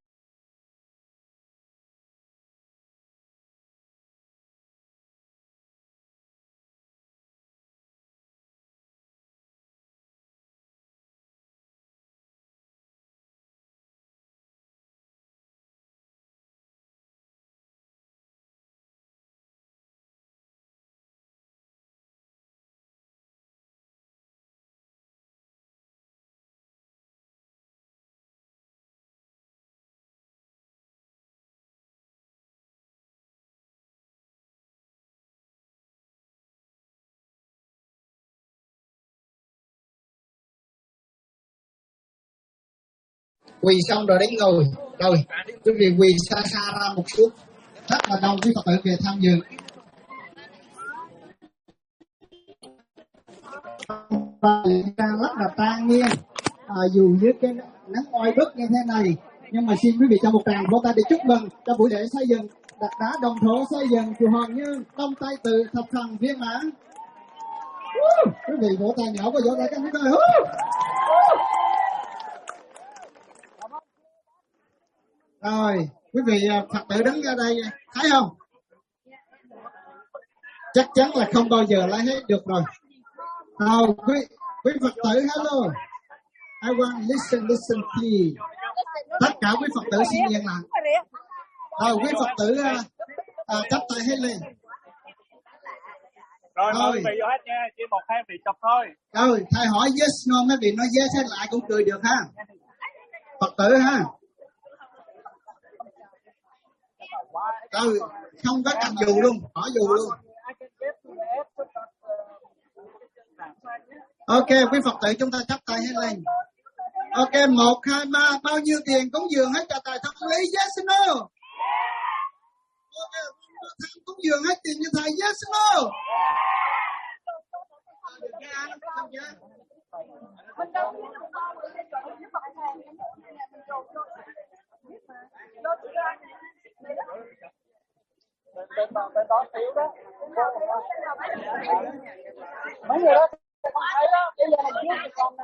quỳ xong rồi đến ngồi. Rồi, quý vị quỳ xa xa ra một chút. Rất là đông quý Phật tử về tham dự. Rất là trang nghiêm. Dù dưới cái nắng oi bức như thế này, nhưng mà xin quý vị cho một tràng vỗ tay để chúc mừng cho buổi lễ xây dựng đặt đá đồng thổ xây dựng chùa Hoàng Nhân Tông Tây Tự thập thần viên mãn. Quý vị vỗ tay nhỏ có vỗ tay các quý vị. Rồi, quý vị Phật tử đứng ra đây thấy không? Chắc chắn là không bao giờ lấy hết được rồi. Rồi, quý Phật tử hello. Everyone listen please. Tất cả quý Phật tử xin yên lặng. Rồi, quý Phật tử chắp tay hết lên. Rồi, mọi vị vô hết nha, chỉ một hai vị chụp thôi. Rồi, thầy hỏi yes no, mấy vị nói yes hết lại cũng cười được ha. Phật tử ha. Rồi, không có cầm dù luôn, bỏ dù luôn. Ok, quý Phật tử chúng ta chắp tay hết lên. Ok, 1, 2, 3, bao nhiêu tiền cúng dường hết cho thầy thông lý, yes no. Ok, cúng dường hết tiền cho thầy, yes no. Bên đó xíu đó. Mấy người đó không thấy đó, bây giờ mình trước thì còn nè.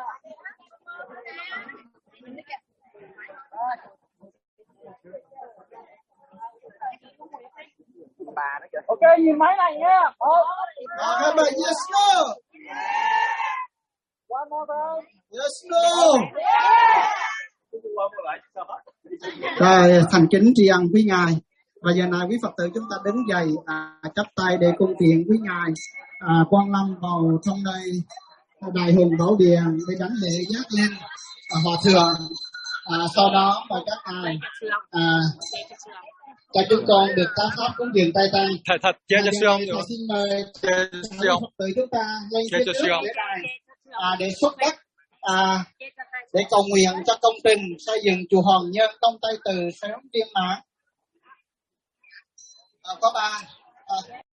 Ok, nhìn máy này nha. Các bạn yes no. One more time. Yes no. Rồi, thành kính tri ân quý ngài. Và giờ này quý Phật tử chúng ta đứng dậy chắp tay để cung tiền quý ngài Quang Lâm vào trong đây đại hùng bảo điện để đánh lễ giác lên hòa thượng. Sau đó mời các ngài cho chúng con được tác pháp cúng dường tay tăng. Thật chế cho sư ông được. Xin mời Phật tử chúng ta lên phía trước để xuất đất để cầu nguyện cho công trình xây dựng chùa Hoàng Nhân Tông Tây Tự sớm viên mãn. Có 3